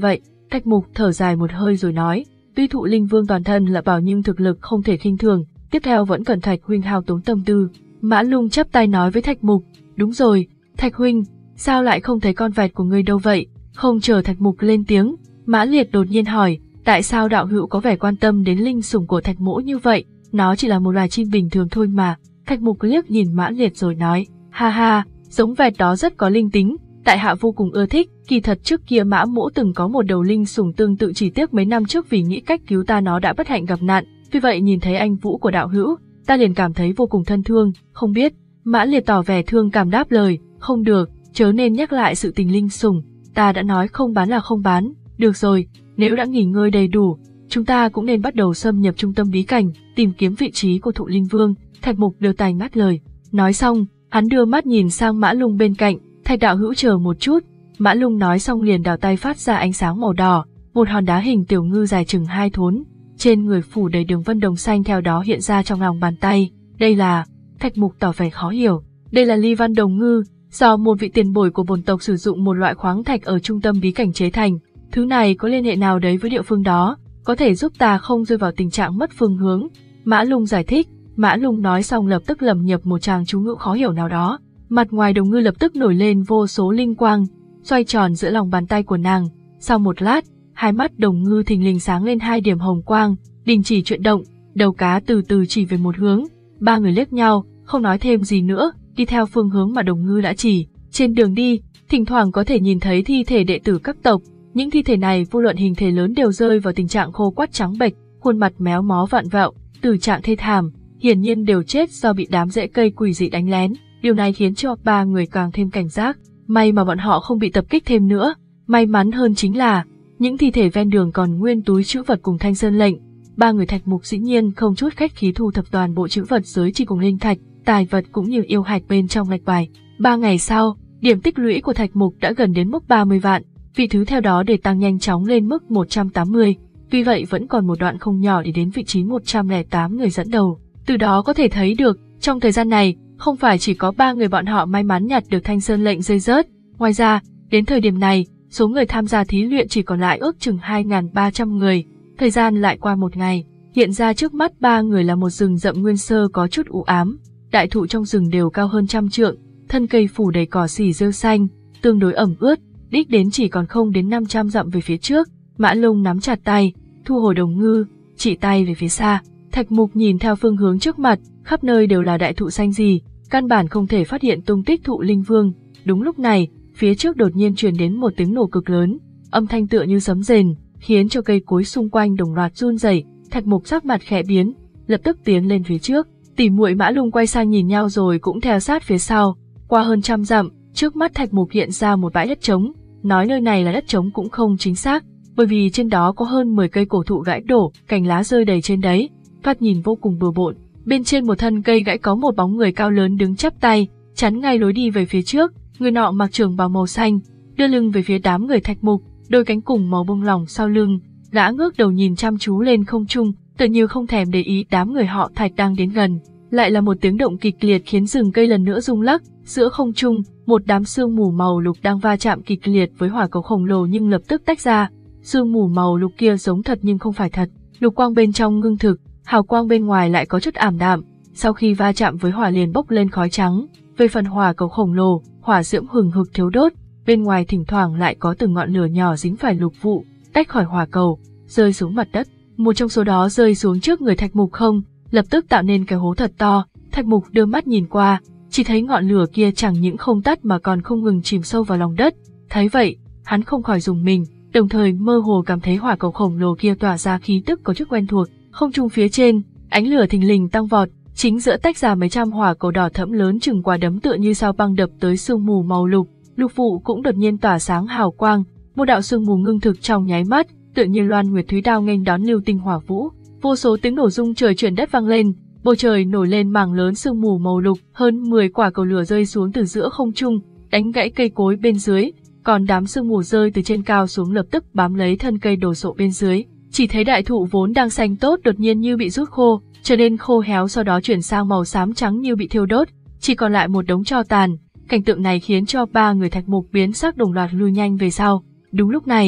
Thạch Mục thở dài một hơi rồi nói, tuy Thụ Linh Vương toàn thân là bảo nhưng thực lực không thể khinh thường, tiếp theo vẫn cần Thạch huynh hao tốn tâm tư. Mã Lung chắp tay nói với Thạch Mục, đúng rồi, Thạch huynh, sao lại không thấy con vẹt của ngươi đâu vậy? Không chờ Thạch Mục lên tiếng, Mã Liệt đột nhiên hỏi, tại sao đạo hữu có vẻ quan tâm đến linh sủng của Thạch mỗ như vậy? Nó chỉ là một loài chim bình thường thôi mà. Thạch Mục liếc nhìn Mã Liệt rồi nói, ha ha, giống vẹt đó rất có linh tính, tại hạ vô cùng ưa thích. Kỳ thật trước kia Mã mỗ từng có một đầu linh sủng tương tự, chỉ tiếc mấy năm trước vì nghĩ cách cứu ta nó đã bất hạnh gặp nạn. Vì vậy nhìn thấy anh vũ của đạo hữu, ta liền cảm thấy vô cùng thân thương. Không biết. Mã Liệt tỏ vẻ thương cảm đáp lời, không được, chớ nên nhắc lại sự tình linh sủng. Ta đã nói không bán là không bán. Được rồi, nếu đã nghỉ ngơi đầy đủ, chúng ta cũng nên bắt đầu xâm nhập trung tâm bí cảnh, tìm kiếm vị trí của Thụ Linh Vương. Thạch Mục đưa tay ngắt lời. Nói xong, hắn đưa mắt nhìn sang Mã Lung bên cạnh, Thạch đạo hữu chờ một chút. Mã Lung nói xong liền đào tay phát ra ánh sáng màu đỏ, một hòn đá hình tiểu ngư dài chừng hai thốn, trên người phủ đầy đường vân đồng xanh theo đó hiện ra trong lòng bàn tay. Đây là... Thạch Mục tỏ vẻ khó hiểu. Đây là ly văn đồng ngư, do một vị tiền bối của bổn tộc sử dụng một loại khoáng thạch ở trung tâm bí cảnh chế thành. Thứ này có liên hệ nào đấy với địa phương đó, có thể giúp ta không rơi vào tình trạng mất phương hướng. Mã Lung giải thích. Mã Lung nói xong lập tức lẩm nhẩm một tràng chú ngữ khó hiểu nào đó. Mặt ngoài đồng ngư lập tức nổi lên vô số linh quang, xoay tròn giữa lòng bàn tay của nàng. Sau một lát, hai mắt đồng ngư thình lình sáng lên hai điểm hồng quang, đình chỉ chuyển động, đầu cá từ từ chỉ về một hướng. Ba người liếc nhau, không nói thêm gì nữa, đi theo phương hướng mà đồng ngư đã chỉ. Trên đường đi, thỉnh thoảng có thể nhìn thấy thi thể đệ tử các tộc. Những thi thể này vô luận hình thể lớn đều rơi vào tình trạng khô quắt trắng bệch, khuôn mặt méo mó vặn vẹo, từ trạng thê thảm, hiển nhiên đều chết do bị đám rễ cây quỷ dị đánh lén. Điều này khiến cho ba người càng thêm cảnh giác. May mà bọn họ không bị tập kích thêm nữa. May mắn hơn chính là những thi thể ven đường còn nguyên túi trữ vật cùng thanh sơn lệnh. Ba người Thạch Mục dĩ nhiên không chút khách khí thu thập toàn bộ trữ vật giới chỉ cùng linh thạch, tài vật cũng như yêu hạch bên trong lạch bài. Ba ngày sau, điểm tích lũy của Thạch Mục đã gần đến mức ba mươi vạn, vị thứ theo đó để tăng nhanh chóng lên mức một trăm tám mươi. Tuy vậy vẫn còn một đoạn không nhỏ để đến vị trí một trăm lẻ tám người dẫn đầu. Từ đó có thể thấy được, trong thời gian này, không phải chỉ có ba người bọn họ may mắn nhặt được thanh sơn lệnh rơi rớt. Ngoài ra, đến thời điểm này, số người tham gia thí luyện chỉ còn lại ước chừng hai nghìn ba trăm người. Thời gian lại qua một ngày, hiện ra trước mắt ba người là một rừng rậm nguyên sơ có chút u ám. Đại thụ trong rừng đều cao hơn trăm trượng, thân cây phủ đầy cỏ xỉ rêu xanh, tương đối ẩm ướt, đích đến chỉ còn không đến năm trăm dặm về phía trước. Mã Lung nắm chặt tay, thu hồi đồng ngư, chỉ tay về phía xa. Thạch Mục nhìn theo phương hướng trước mặt, khắp nơi đều là đại thụ xanh gì, căn bản không thể phát hiện tung tích Thụ Linh Vương. Đúng lúc này, phía trước đột nhiên truyền đến một tiếng nổ cực lớn, âm thanh tựa như sấm rền, khiến cho cây cối xung quanh đồng loạt run rẩy. Thạch Mục sắc mặt khẽ biến, lập tức tiến lên phía trước. Tỷ muội Mã Lung quay sang nhìn nhau rồi cũng theo sát phía sau. Qua hơn trăm dặm, trước mắt Thạch Mục hiện ra một bãi đất trống. Nói nơi này là đất trống cũng không chính xác, bởi vì trên đó có hơn mười cây cổ thụ gãy đổ, cành lá rơi đầy trên đấy, thoạt nhìn vô cùng bừa bộn. Bên trên một thân cây gãy có một bóng người cao lớn đứng chắp tay, chắn ngay lối đi về phía trước. Người nọ mặc trường bào màu xanh, đưa lưng về phía đám người Thạch Mục, đôi cánh cùng màu bông lỏng sau lưng, gã ngước đầu nhìn chăm chú lên không trung, tựa như không thèm để ý đám người họ Thạch đang đến gần. Lại là một tiếng động kịch liệt khiến rừng cây lần nữa rung lắc, giữa không trung, một đám sương mù màu lục đang va chạm kịch liệt với hỏa cầu khổng lồ nhưng lập tức tách ra. Sương mù màu lục kia giống thật nhưng không phải thật, lục quang bên trong ngưng thực, hào quang bên ngoài lại có chút ảm đạm, sau khi va chạm với hỏa liền bốc lên khói trắng. Về phần hỏa cầu khổng lồ, hỏa diễm hừng hực thiêu đốt, bên ngoài thỉnh thoảng lại có từng ngọn lửa nhỏ dính phải lục vụ, tách khỏi hỏa cầu, rơi xuống mặt đất. Một trong số đó rơi xuống trước người Thạch Mục không, lập tức tạo nên cái hố thật to. Thạch Mục đưa mắt nhìn qua, chỉ thấy ngọn lửa kia chẳng những không tắt mà còn không ngừng chìm sâu vào lòng đất. Thấy vậy, hắn không khỏi rùng mình, đồng thời mơ hồ cảm thấy hỏa cầu khổng lồ kia tỏa ra khí tức có chút quen thuộc. Không trung phía trên, ánh lửa thình lình tăng vọt, chính giữa tách ra mấy trăm hỏa cầu đỏ thẫm lớn chừng quả đấm tựa như sao băng đập tới sương mù màu lục. Lục vụ cũng đột nhiên tỏa sáng hào quang, một đạo sương mù ngưng thực trong nháy mắt, tựa như loan nguyệt thúy đao nghênh đón lưu tinh hỏa vũ. Vô số tiếng nổ rung trời chuyển đất vang lên, bầu trời nổi lên mảng lớn sương mù màu lục, hơn mười quả cầu lửa rơi xuống từ giữa không trung, đánh gãy cây cối bên dưới, còn đám sương mù rơi từ trên cao xuống lập tức bám lấy thân cây đổ sộ bên dưới. Chỉ thấy đại thụ vốn đang xanh tốt đột nhiên như bị rút khô, trở nên khô héo, sau đó chuyển sang màu xám trắng như bị thiêu đốt, chỉ còn lại một đống tro tàn. Cảnh tượng này khiến cho ba người Thạch Mục biến sắc, đồng loạt lui nhanh về sau. Đúng lúc này,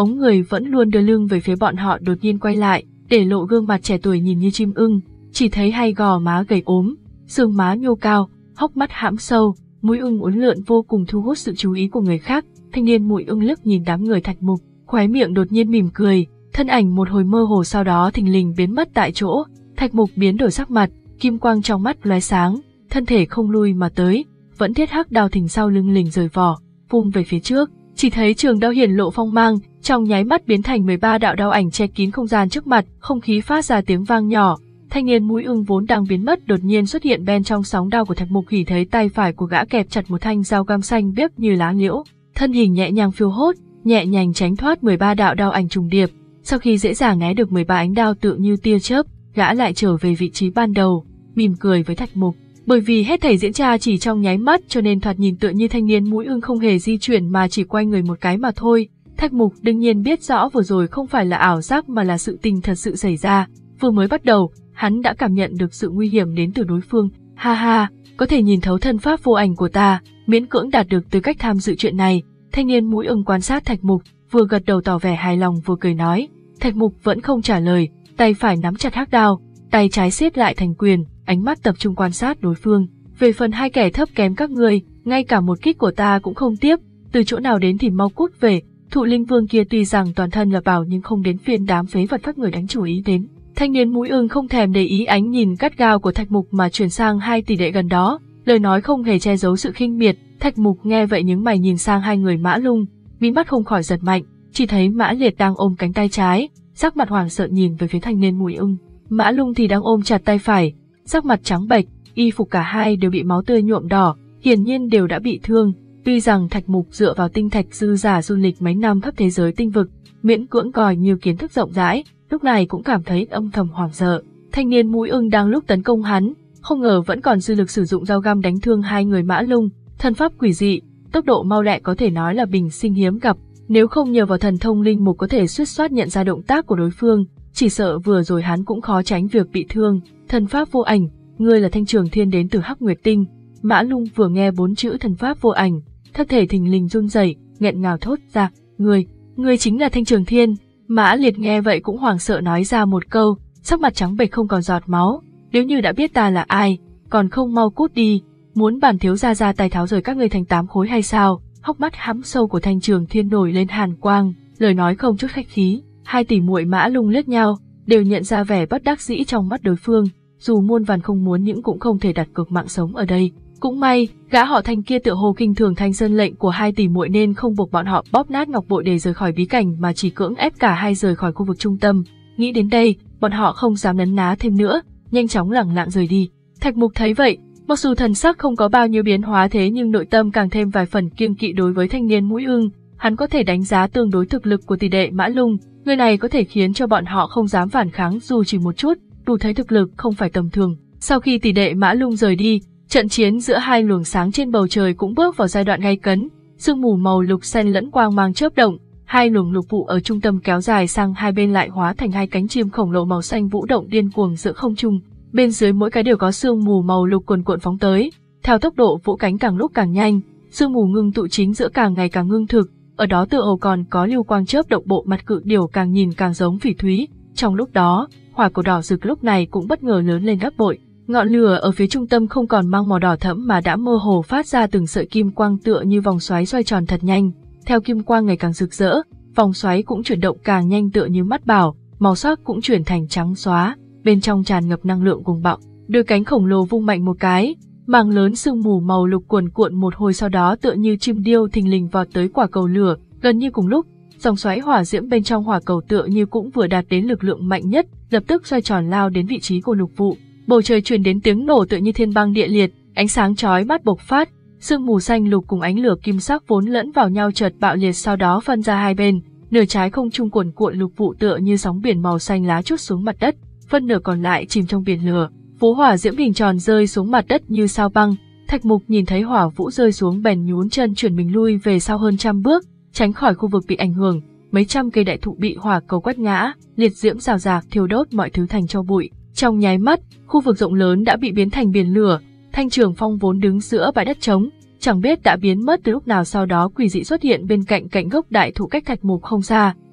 bóng người vẫn luôn đưa lưng về phía bọn họ đột nhiên quay lại, để lộ gương mặt trẻ tuổi nhìn như chim ưng, chỉ thấy hai gò má gầy ốm, xương má nhô cao, hốc mắt hãm sâu, mũi ưng uốn lượn vô cùng thu hút sự chú ý của người khác. Thanh niên mũi ưng liếc nhìn đám người Thạch Mục, khóe miệng đột nhiên mỉm cười, thân ảnh một hồi mơ hồ sau đó thình lình biến mất tại chỗ. Thạch Mục biến đổi sắc mặt, kim quang trong mắt lóe sáng, thân thể không lui mà tới, vẫn thiết hắc đao thình sau lưng lình rời vỏ, vung về phía trước. Chỉ thấy trường đao hiển lộ phong mang, trong nháy mắt biến thành mười ba đạo đao ảnh che kín không gian trước mặt, không khí phát ra tiếng vang nhỏ. Thanh niên mũi ưng vốn đang biến mất đột nhiên xuất hiện bên trong sóng đao của Thạch Mục, chỉ thấy tay phải của gã kẹp chặt một thanh dao găm xanh biếc như lá liễu, thân hình nhẹ nhàng phiêu hốt, nhẹ nhàng tránh thoát mười ba đạo đao ảnh trùng điệp. Sau khi dễ dàng né được mười ba ánh đao tựa như tia chớp, gã lại trở về vị trí ban đầu, mỉm cười với Thạch Mục. Bởi vì hết thảy diễn ra chỉ trong nháy mắt cho nên thoạt nhìn tựa như thanh niên mũi ưng không hề di chuyển mà chỉ quay người một cái mà thôi. Thạch Mục đương nhiên biết rõ vừa rồi không phải là ảo giác mà là sự tình thật sự xảy ra. Vừa mới bắt đầu, hắn đã cảm nhận được sự nguy hiểm đến từ đối phương. Ha ha, có thể nhìn thấu thân pháp vô ảnh của ta, miễn cưỡng đạt được tư cách tham dự chuyện này. Thanh niên mũi ưng quan sát Thạch Mục, vừa gật đầu tỏ vẻ hài lòng vừa cười nói. Thạch Mục vẫn không trả lời, tay phải nắm chặt hắc đao, tay trái siết lại thành quyền, ánh mắt tập trung quan sát đối phương. Về phần hai kẻ thấp kém các ngươi, ngay cả một kích của ta cũng không tiếp, từ chỗ nào đến thì mau cút về. Thụ Linh Vương kia tuy rằng toàn thân là bảo nhưng không đến phiên đám phế vật các người đánh chủ ý đến. Thanh niên mũi ưng không thèm để ý ánh nhìn gắt gao của Thạch Mục mà chuyển sang hai tỷ đệ gần đó, lời nói không hề che giấu sự khinh miệt. Thạch Mục nghe vậy nhướng mày nhìn sang hai người Mã Lung, mí mắt không khỏi giật mạnh, chỉ thấy Mã Liệt đang ôm cánh tay trái, sắc mặt hoảng sợ nhìn về phía thanh niên mũi ưng. Mã Lung thì đang ôm chặt tay phải, sắc mặt trắng bệch, y phục cả hai đều bị máu tươi nhuộm đỏ, hiển nhiên đều đã bị thương. Tuy rằng Thạch Mục dựa vào tinh thạch dư giả du lịch mấy năm khắp thế giới tinh vực, miễn cưỡng coi nhiều kiến thức rộng rãi, lúc này cũng cảm thấy âm thầm hoảng sợ. Thanh niên mũi ưng đang lúc tấn công hắn, không ngờ vẫn còn dư lực sử dụng dao găm đánh thương hai người Mã Lung, thân pháp quỷ dị, tốc độ mau lẹ có thể nói là bình sinh hiếm gặp, nếu không nhờ vào thần thông linh mục có thể suýt soát nhận ra động tác của đối phương, chỉ sợ vừa rồi hắn cũng khó tránh việc bị thương. Thần pháp vô ảnh, ngươi là Thanh Trường Thiên đến từ Hắc Nguyệt Tinh. Mã Lung vừa nghe bốn chữ thần pháp vô ảnh, thân thể thình lình run rẩy, nghẹn ngào thốt ra, "Ngươi, ngươi chính là Thanh Trường Thiên?" Mã Liệt nghe vậy cũng hoảng sợ nói ra một câu, sắc mặt trắng bệch không còn giọt máu, "Nếu như đã biết ta là ai, còn không mau cút đi, muốn bản thiếu gia ra tay tháo rời các ngươi thành tám khối hay sao?" Hốc mắt hắm sâu của Thanh Trường Thiên nổi lên hàn quang, lời nói không chút khách khí. Hai tỷ muội Mã Lung liếc nhau, đều nhận ra vẻ bất đắc dĩ trong mắt đối phương, dù muôn vàn không muốn những cũng không thể đặt cược mạng sống ở đây. Cũng may, gã họ Thanh kia tựa hồ kinh thường Thanh Sơn lệnh của hai tỷ muội nên không buộc bọn họ bóp nát ngọc bội để rời khỏi bí cảnh mà chỉ cưỡng ép cả hai rời khỏi khu vực trung tâm. Nghĩ đến đây, bọn họ không dám nấn ná thêm nữa, nhanh chóng lẳng lặng rời đi. Thạch Mục thấy vậy, mặc dù thần sắc không có bao nhiêu biến hóa thế nhưng nội tâm càng thêm vài phần kiêng kỵ đối với thanh niên mũi ưng. Hắn có thể đánh giá tương đối thực lực của tỷ đệ Mã Lung, người này có thể khiến cho bọn họ không dám phản kháng dù chỉ một chút, đủ thấy thực lực không phải tầm thường. Sau khi tỷ đệ Mã Lung rời đi, trận chiến giữa hai luồng sáng trên bầu trời cũng bước vào giai đoạn gay cấn, sương mù màu lục xen lẫn quang mang chớp động, hai luồng lục vụ ở trung tâm kéo dài sang hai bên lại hóa thành hai cánh chim khổng lồ màu xanh vũ động điên cuồng giữa không trung, bên dưới mỗi cái đều có sương mù màu lục cuồn cuộn phóng tới, theo tốc độ vỗ cánh càng lúc càng nhanh, sương mù ngưng tụ chính giữa càng ngày càng ngưng thực, ở đó tựa hồ còn có lưu quang chớp động, bộ mặt cự điểu càng nhìn càng giống phỉ thúy. Trong lúc đó, hỏa cầu đỏ rực lúc này cũng bất ngờ lớn lên gấp bội. Ngọn lửa ở phía trung tâm không còn mang màu đỏ thẫm mà đã mơ hồ phát ra từng sợi kim quang tựa như vòng xoáy xoay tròn thật nhanh. Theo kim quang ngày càng rực rỡ, vòng xoáy cũng chuyển động càng nhanh tựa như mắt bảo, màu sắc cũng chuyển thành trắng xóa, bên trong tràn ngập năng lượng cuồng bạo. Đôi cánh khổng lồ vung mạnh một cái, màng lớn sương mù màu lục cuồn cuộn một hồi sau đó tựa như chim điêu thình lình vọt tới quả cầu lửa. Gần như cùng lúc, dòng xoáy hỏa diễm bên trong hỏa cầu tựa như cũng vừa đạt đến lực lượng mạnh nhất, lập tức xoay tròn lao đến vị trí của lục vụ. Bầu trời truyền đến tiếng nổ tựa như thiên băng địa liệt, ánh sáng chói mắt bộc phát, sương mù xanh lục cùng ánh lửa kim sắc vốn lẫn vào nhau chợt bạo liệt sau đó phân ra hai bên, nửa trái không trung cuồn cuộn lục vụ tựa như sóng biển màu xanh lá trút xuống mặt đất, phân nửa còn lại chìm trong biển lửa. Phố hỏa diễm hình tròn rơi xuống mặt đất như sao băng. Thạch Mục nhìn thấy hỏa vũ rơi xuống bèn nhún chân chuyển mình lui về sau hơn trăm bước, tránh khỏi khu vực bị ảnh hưởng. Mấy trăm cây đại thụ bị hỏa cầu quét ngã, liệt diễm rào rạc thiêu đốt mọi thứ thành tro bụi. Trong nháy mắt, khu vực rộng lớn đã bị biến thành biển lửa. Thanh Trường Phong vốn đứng giữa bãi đất trống, chẳng biết đã biến mất từ lúc nào, sau đó quỷ dị xuất hiện bên cạnh cạnh gốc đại thụ cách Thạch Mục không xa,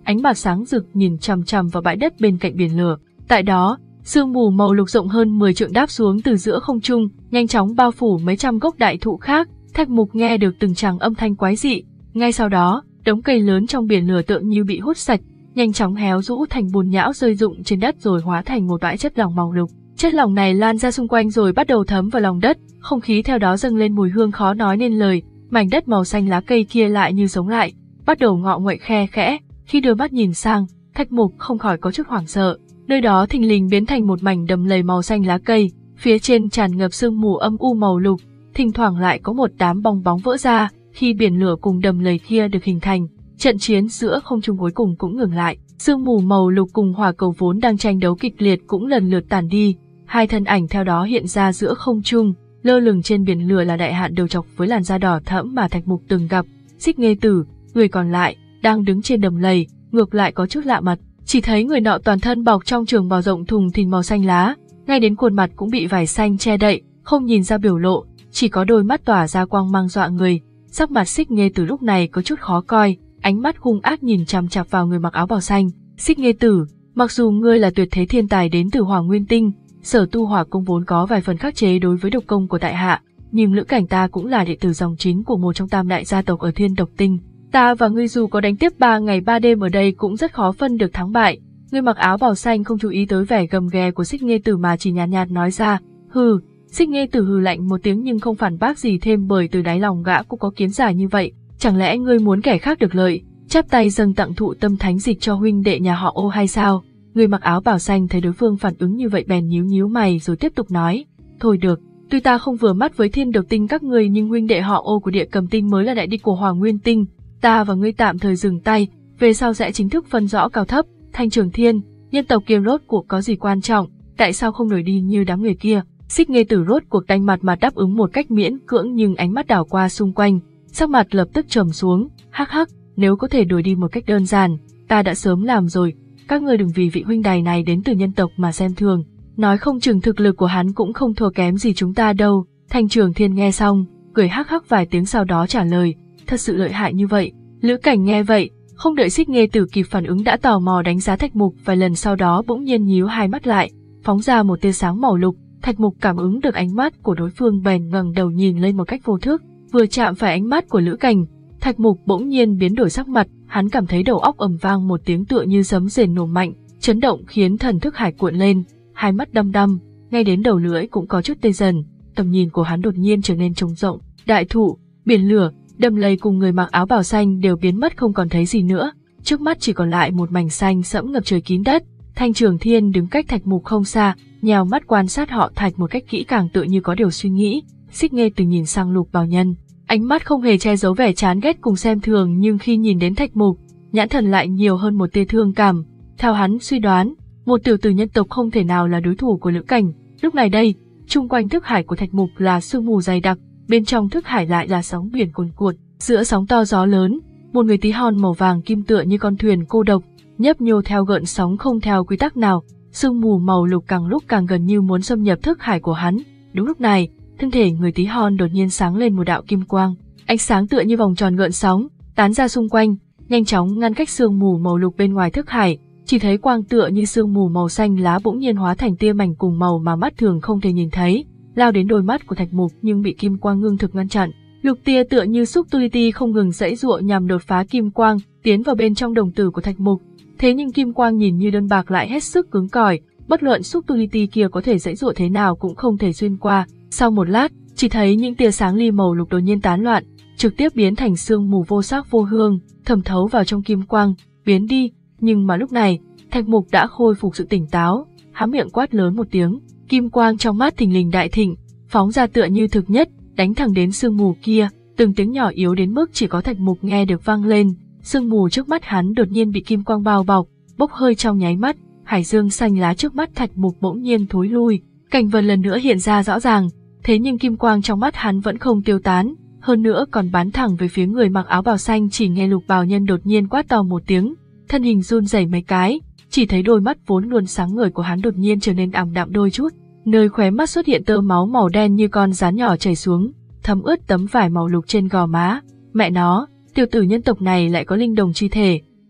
ánh mặt sáng rực nhìn chằm chằm vào bãi đất bên cạnh biển lửa. Tại đó, sương mù màu lục rộng hơn mười trượng đáp xuống từ giữa không trung, nhanh chóng bao phủ mấy trăm gốc đại thụ khác. Thạch Mục nghe được từng tràng âm thanh quái dị. Ngay sau đó, đống cây lớn trong biển lửa tựa như bị hút sạch, nhanh chóng héo rũ thành bùn nhão rơi rụng trên đất rồi hóa thành một bãi chất lỏng màu lục. Chất lỏng này lan ra xung quanh rồi bắt đầu thấm vào lòng đất, không khí theo đó dâng lên mùi hương khó nói nên lời. Mảnh đất màu xanh lá cây kia lại như sống lại, bắt đầu ngọ nguậy khe khẽ. Khi đưa mắt nhìn sang, Thạch Mục không khỏi có chút hoảng sợ. Nơi đó thình lình biến thành một mảnh đầm lầy màu xanh lá cây, phía trên tràn ngập sương mù âm u màu lục, thỉnh thoảng lại có một đám bong bóng vỡ ra. Khi biển lửa cùng đầm lầy kia được hình thành, trận chiến giữa không trung cuối cùng cũng ngừng lại. Sương mù màu lục cùng hỏa cầu vốn đang tranh đấu kịch liệt cũng lần lượt tàn đi. Hai thân ảnh theo đó hiện ra giữa không trung, lơ lửng trên biển lửa là đại hạn đầu trọc với làn da đỏ thẫm mà Thạch Mục từng gặp, Xích Nghê Tử. Người còn lại đang đứng trên đầm lầy, ngược lại có chút lạ mặt. Chỉ thấy người nọ toàn thân bọc trong trường bào rộng thùng thình màu xanh lá, ngay đến khuôn mặt cũng bị vải xanh che đậy, không nhìn ra biểu lộ, chỉ có đôi mắt tỏa ra quang mang dọa người. Sắc mặt Xích Nghê Tử lúc này có chút khó coi, ánh mắt hung ác nhìn chằm chằm vào người mặc áo bào xanh. Xích Nghê Tử, mặc dù ngươi là tuyệt thế thiên tài đến từ Hỏa Nguyên Tinh, sở tu hỏa công vốn có vài phần khắc chế đối với độc công của tại hạ, nhưng Lữ Cảnh ta cũng là đệ tử dòng chính của một trong tam đại gia tộc ở Thiên Độc Tinh. Ta và ngươi dù có đánh tiếp ba ngày ba đêm ở đây cũng rất khó phân được thắng bại. Người mặc áo bào xanh không chú ý tới vẻ gầm ghè của Xích Nghê Tử mà chỉ nhàn nhạt, nhạt nói ra, hừ. Xích Nghê Tử hừ lạnh một tiếng nhưng không phản bác gì thêm bởi từ đáy lòng gã cũng có kiến giải như vậy. Chẳng lẽ ngươi muốn kẻ khác được lợi, chắp tay dâng tặng thụ tâm thánh dịch cho huynh đệ nhà họ Ô hay sao? Người mặc áo bào xanh thấy đối phương phản ứng như vậy bèn nhíu nhíu mày rồi tiếp tục nói, thôi được, tuy ta không vừa mắt với Thiên Độc Tinh các ngươi nhưng huynh đệ họ Ô của Địa Cầm Tinh mới là đại địch của Hỏa Nguyên Tinh, ta và ngươi tạm thời dừng tay, về sau sẽ chính thức phân rõ cao thấp. Thanh Trường Thiên, nhân tộc kia rốt cuộc có gì quan trọng, tại sao không nổi đi như đám người kia? Xích Nghê Tử rốt cuộc đanh mặt mặt đáp ứng một cách miễn cưỡng nhưng ánh mắt đảo qua xung quanh, sắc mặt lập tức trầm xuống, hắc hắc, nếu có thể đuổi đi một cách đơn giản, ta đã sớm làm rồi, các ngươi đừng vì vị huynh đài này đến từ nhân tộc mà xem thường, nói không chừng thực lực của hắn cũng không thua kém gì chúng ta đâu. Thanh Trường Thiên nghe xong, cười hắc hắc vài tiếng sau đó trả lời, thật sự lợi hại như vậy. Lữ Cảnh nghe vậy, không đợi Xích Nghê Tử kịp phản ứng đã tò mò đánh giá Thạch Mục vài lần sau đó bỗng nhiên nhíu hai mắt lại, phóng ra một tia sáng màu lục. Thạch Mục cảm ứng được ánh mắt của đối phương bèn ngẩng đầu nhìn lên một cách vô thức, vừa chạm phải ánh mắt của Lữ Cảnh, Thạch Mục bỗng nhiên biến đổi sắc mặt, hắn cảm thấy đầu óc ầm vang một tiếng tựa như sấm rền nổ mạnh, chấn động khiến thần thức hải cuộn lên, hai mắt đăm đăm, ngay đến đầu lưỡi cũng có chút tê dần, tầm nhìn của hắn đột nhiên trở nên trống rộng, đại thụ, biển lửa, đầm lầy cùng người mặc áo bào xanh đều biến mất không còn thấy gì nữa, trước mắt chỉ còn lại một mảnh xanh sẫm ngập trời kín đất. Thanh Trường Thiên đứng cách Thạch Mục không xa, nhào mắt quan sát họ Thạch một cách kỹ càng tựa như có điều suy nghĩ. Xích Nghê Tử nhìn sang Lục Bào Nhân, ánh mắt không hề che giấu vẻ chán ghét cùng xem thường nhưng khi nhìn đến Thạch Mục, nhãn thần lại nhiều hơn một tia thương cảm. Theo hắn suy đoán, một tiểu tử nhân tộc không thể nào là đối thủ của Lữ Cảnh. Lúc này đây, chung quanh thức hải của Thạch Mục là sương mù dày đặc, bên trong thức hải lại là sóng biển cuồn cuộn. Giữa sóng to gió lớn, một người tí hon màu vàng kim tựa như con thuyền cô độc, nhấp nhô theo gợn sóng không theo quy tắc nào. Sương mù màu lục càng lúc càng gần như muốn xâm nhập thức hải của hắn. Đúng lúc này, thân thể người tí hon đột nhiên sáng lên một đạo kim quang, ánh sáng tựa như vòng tròn gợn sóng, tán ra xung quanh, nhanh chóng ngăn cách sương mù màu lục bên ngoài thức hải. Chỉ thấy quang tựa như sương mù màu xanh lá bỗng nhiên hóa thành tia mảnh cùng màu mà mắt thường không thể nhìn thấy, lao đến đôi mắt của Thạch Mục nhưng bị kim quang ngưng thực ngăn chặn. Lục tia tựa như xúc tu li ti không ngừng giãy giụa nhằm đột phá kim quang, tiến vào bên trong đồng tử của Thạch Mục. Thế nhưng kim quang nhìn như đơn bạc lại hết sức cứng cỏi, bất luận xúc tu li ti kia có thể giãy giụa thế nào cũng không thể xuyên qua. Sau một lát, chỉ thấy những tia sáng ly màu lục đột nhiên tán loạn, trực tiếp biến thành sương mù vô sắc vô hương, thẩm thấu vào trong kim quang, biến đi. Nhưng mà lúc này, Thạch Mục đã khôi phục sự tỉnh táo, há miệng quát lớn một tiếng, kim quang trong mắt thình lình đại thịnh, phóng ra tựa như thực nhất, đánh thẳng đến sương mù kia. Từng tiếng nhỏ yếu đến mức chỉ có Thạch Mục nghe được vang lên. Sương mù trước mắt hắn đột nhiên bị kim quang bao bọc, bốc hơi trong nháy mắt, hải dương xanh lá trước mắt Thạch Mục bỗng nhiên thối lui, cảnh vật lần nữa hiện ra rõ ràng. Thế nhưng kim quang trong mắt hắn vẫn không tiêu tán, hơn nữa còn bắn thẳng về phía người mặc áo bào xanh. Chỉ nghe Lục Bào Nhân đột nhiên quát to một tiếng, thân hình run rẩy mấy cái, chỉ thấy đôi mắt vốn luôn sáng ngời của hắn đột nhiên trở nên ảm đạm đôi chút, nơi khóe mắt xuất hiện tơ máu màu đen như con rắn nhỏ chảy xuống, thấm ướt tấm vải màu lục trên gò má. Mẹ nó, tiểu tử nhân tộc này lại có linh đồng chi thể,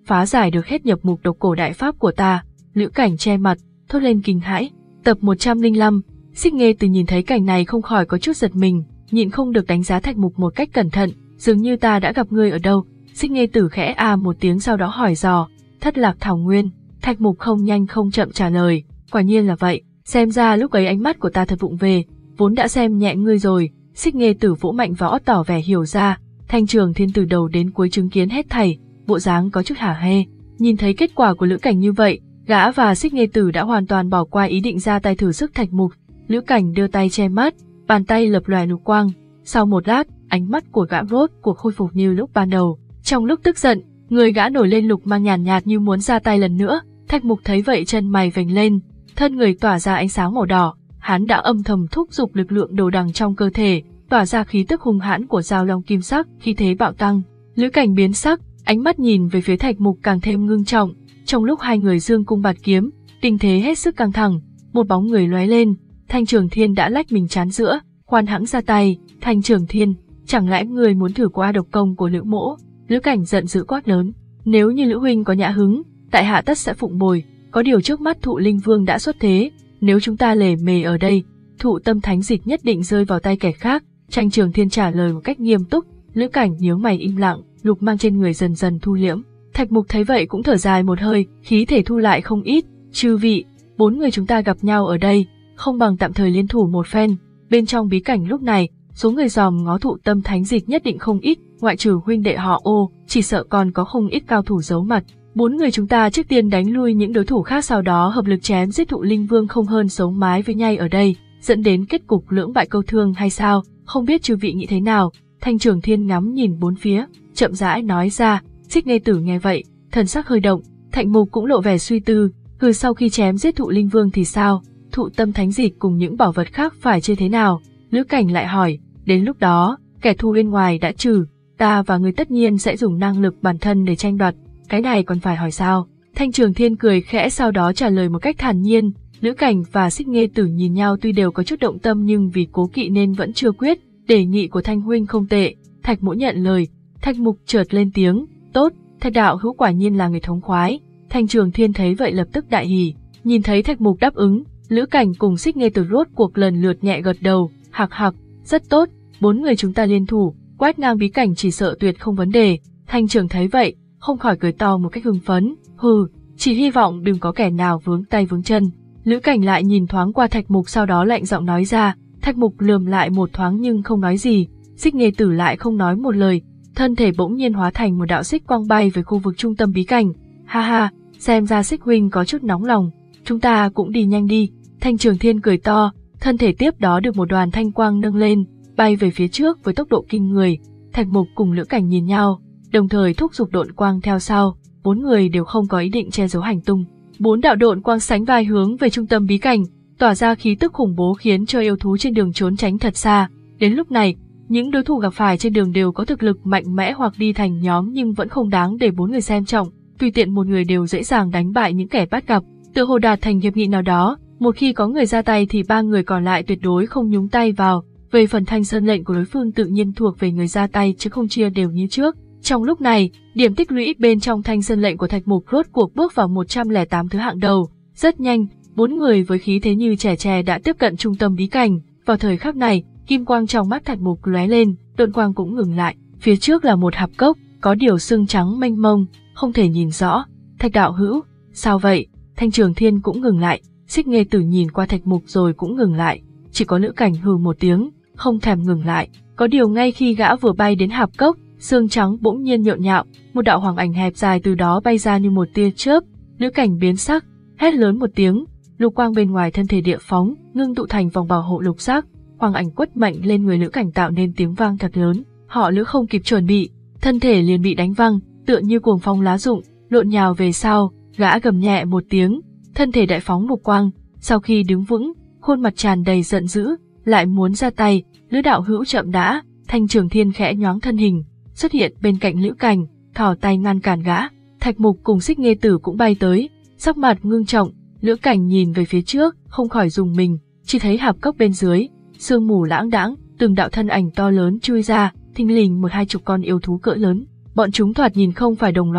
phá giải được hết nhập mục độc cổ đại pháp của ta. Lữ Cảnh che mặt, thốt lên kinh hãi. Tập một trăm lẻ lăm, Xích Nghê Tử nhìn thấy cảnh này không khỏi có chút giật mình, nhịn không được đánh giá Thạch Mục một cách cẩn thận, dường như ta đã gặp ngươi ở đâu. Xích Nghê Tử khẽ a à một tiếng sau đó hỏi dò, Thất Lạc Thảo Nguyên. Thạch Mục không nhanh không chậm trả lời, quả nhiên là vậy, xem ra lúc ấy ánh mắt của ta thật vụng về, vốn đã xem nhẹ ngươi rồi. Xích Nghê Tử vỗ mạnh võ tỏ vẻ hiểu ra. Thanh Trường Thiên từ đầu đến cuối chứng kiến hết thảy, bộ dáng có chút hả hê. Nhìn thấy kết quả của Lữ Cảnh như vậy, gã và Xích Nghê Tử đã hoàn toàn bỏ qua ý định ra tay thử sức Thạch Mục. Lữ Cảnh đưa tay che mắt, bàn tay lập lòe lục quang. Sau một lát, ánh mắt của gã rốt cuộc khôi phục như lúc ban đầu. Trong lúc tức giận, người gã nổi lên lục mang nhàn nhạt, nhạt như muốn ra tay lần nữa. Thạch Mục thấy vậy chân mày vành lên, thân người tỏa ra ánh sáng màu đỏ. Hắn đã âm thầm thúc giục lực lượng đồ đằng trong cơ thể, tỏa ra khí tức hung hãn của dao long kim sắc, khí thế bạo tăng. Lữ Cảnh biến sắc, ánh mắt nhìn về phía Thạch Mục càng thêm ngưng trọng. Trong lúc hai người dương cung bạt kiếm, tình thế hết sức căng thẳng, một bóng người lóe lên. Thanh Trường Thiên đã lách mình chán giữa, khoan hãng ra tay. Thanh Trường Thiên, chẳng lẽ người muốn thử qua độc công của Lữ Mỗ? Lữ Cảnh giận dữ quát lớn, nếu như Lữ huynh có nhã hứng, tại hạ tất sẽ phụng bồi. Có điều trước mắt Thụ Linh Vương đã xuất thế, nếu chúng ta lề mề ở đây, Thụ Tâm Thánh Dịch nhất định rơi vào tay kẻ khác. Thanh Trường Thiên trả lời một cách nghiêm túc. Lữ Cảnh nhướng mày im lặng, lục mang trên người dần dần thu liễm. Thạch Mục thấy vậy cũng thở dài một hơi, khí thể thu lại không ít. Chư vị, bốn người chúng ta gặp nhau ở đây, không bằng tạm thời liên thủ một phen. Bên trong bí cảnh lúc này, số người dòm ngó Thụ Tâm Thánh Dịch nhất định không ít, ngoại trừ huynh đệ họ Ô, chỉ sợ còn có không ít cao thủ giấu mặt. Bốn người chúng ta trước tiên đánh lui những đối thủ khác, sau đó hợp lực chém giết Thụ Linh Vương, không hơn sống mái với nhai ở đây, dẫn đến kết cục lưỡng bại câu thương hay sao? Không biết chư vị nghĩ thế nào? Thanh Trường Thiên ngắm nhìn bốn phía, chậm rãi nói ra. Xích Nghê Tử nghe vậy, thần sắc hơi động. Thạch Mục cũng lộ vẻ suy tư, hừ, sau khi chém giết Thụ Linh Vương thì sao? Thụ Tâm Thánh Dịch cùng những bảo vật khác phải chơi thế nào? Lữ Cảnh lại hỏi, đến lúc đó, kẻ thù bên ngoài đã trừ, ta và người tất nhiên sẽ dùng năng lực bản thân để tranh đoạt, cái này còn phải hỏi sao? Thanh Trường Thiên cười khẽ sau đó trả lời một cách thản nhiên. Lữ Cảnh và Xích Nghê Tử nhìn nhau, tuy đều có chút động tâm nhưng vì cố kỵ nên vẫn chưa quyết. Đề nghị của Thanh huynh không tệ. Thạch Mỗ nhận lời. Thạch Mục chợt lên tiếng, tốt, Thạch đạo hữu quả nhiên là người thống khoái. Thanh Trường Thiên thấy vậy lập tức đại hỉ. Nhìn thấy Thạch Mục đáp ứng, Lữ Cảnh cùng Xích Nghê Tử rốt cuộc lần lượt nhẹ gật đầu. Hạc hạc, rất tốt, bốn người chúng ta liên thủ, quét ngang bí cảnh chỉ sợ tuyệt không vấn đề. Thanh Trường thấy vậy, không khỏi cười to một cách hưng phấn. Hừ, chỉ hy vọng đừng có kẻ nào vướng tay vướng chân. Lữ Cảnh lại nhìn thoáng qua Thạch Mục sau đó lạnh giọng nói ra. Thạch Mục lườm lại một thoáng nhưng không nói gì. Xích Nghê Tử lại không nói một lời, thân thể bỗng nhiên hóa thành một đạo xích quang bay về khu vực trung tâm bí cảnh. Ha ha, xem ra Xích huynh có chút nóng lòng, chúng ta cũng đi nhanh đi. Thanh Trường Thiên cười to, thân thể tiếp đó được một đoàn thanh quang nâng lên, bay về phía trước với tốc độ kinh người. Thạch Mục cùng Lữ Cảnh nhìn nhau, đồng thời thúc giục độn quang theo sau. Bốn người đều không có ý định che giấu hành tung. Bốn đạo độn quang sánh vai hướng về trung tâm bí cảnh, tỏa ra khí tức khủng bố khiến cho yêu thú trên đường trốn tránh thật xa. Đến lúc này, những đối thủ gặp phải trên đường đều có thực lực mạnh mẽ hoặc đi thành nhóm nhưng vẫn không đáng để bốn người xem trọng. Tùy tiện một người đều dễ dàng đánh bại những kẻ bắt gặp. Tựa hồ đạt thành hiệp nghị nào đó, một khi có người ra tay thì ba người còn lại tuyệt đối không nhúng tay vào. Về phần Thanh Sơn lệnh của đối phương tự nhiên thuộc về người ra tay chứ không chia đều như trước. Trong lúc này, điểm tích lũy bên trong Thanh Sơn lệnh của Thạch Mục rốt cuộc bước vào một trăm lẻ tám thứ hạng đầu. Rất nhanh, bốn người với khí thế như trẻ tre đã tiếp cận trung tâm bí cảnh. Vào thời khắc này, kim quang trong mắt Thạch Mục lóe lên, độn quang cũng ngừng lại. Phía trước là một hạp cốc, có điều sương trắng mênh mông, không thể nhìn rõ. Thạch đạo hữu, sao vậy? Thanh Trường Thiên cũng ngừng lại. Xích Nghê Tử nhìn qua Thạch Mục rồi cũng ngừng lại. Chỉ có Lữ Cảnh hừ một tiếng, không thèm ngừng lại. Có điều ngay khi gã vừa bay đến hạp cốc, sương trắng bỗng nhiên nhộn nhạo, một đạo hoàng ảnh hẹp dài từ đó bay ra như một tia chớp. Lữ Cảnh biến sắc, hét lớn một tiếng, lục quang bên ngoài thân thể địa phóng, ngưng tụ thành vòng bảo hộ lục sắc. Hoàng ảnh quất mạnh lên người Lữ Cảnh tạo nên tiếng vang thật lớn. Họ Lữ không kịp chuẩn bị, thân thể liền bị đánh văng, tựa như cuồng phong lá rụng, lộn nhào về sau. Gã gầm nhẹ một tiếng, thân thể đại phóng lục quang. Sau khi đứng vững, khuôn mặt tràn đầy giận dữ, lại muốn ra tay. Lữ đạo hữu chậm đã. Thanh Trường Thiên khẽ nhoáng thân hình, xuất hiện bên cạnh Lữ Cảnh, thò tay ngăn cản gã. Thạch Mục cùng Xích Nghê Tử cũng bay tới, sắc mặt ngưng trọng. Lữ Cảnh nhìn về phía trước, không khỏi rùng mình, chỉ thấy hạp cốc bên dưới, sương mù lãng đãng, từng đạo thân ảnh to lớn chui ra, thình lình một hai chục con yêu thú cỡ lớn. Bọn chúng thoạt nhìn không phải đồng loại,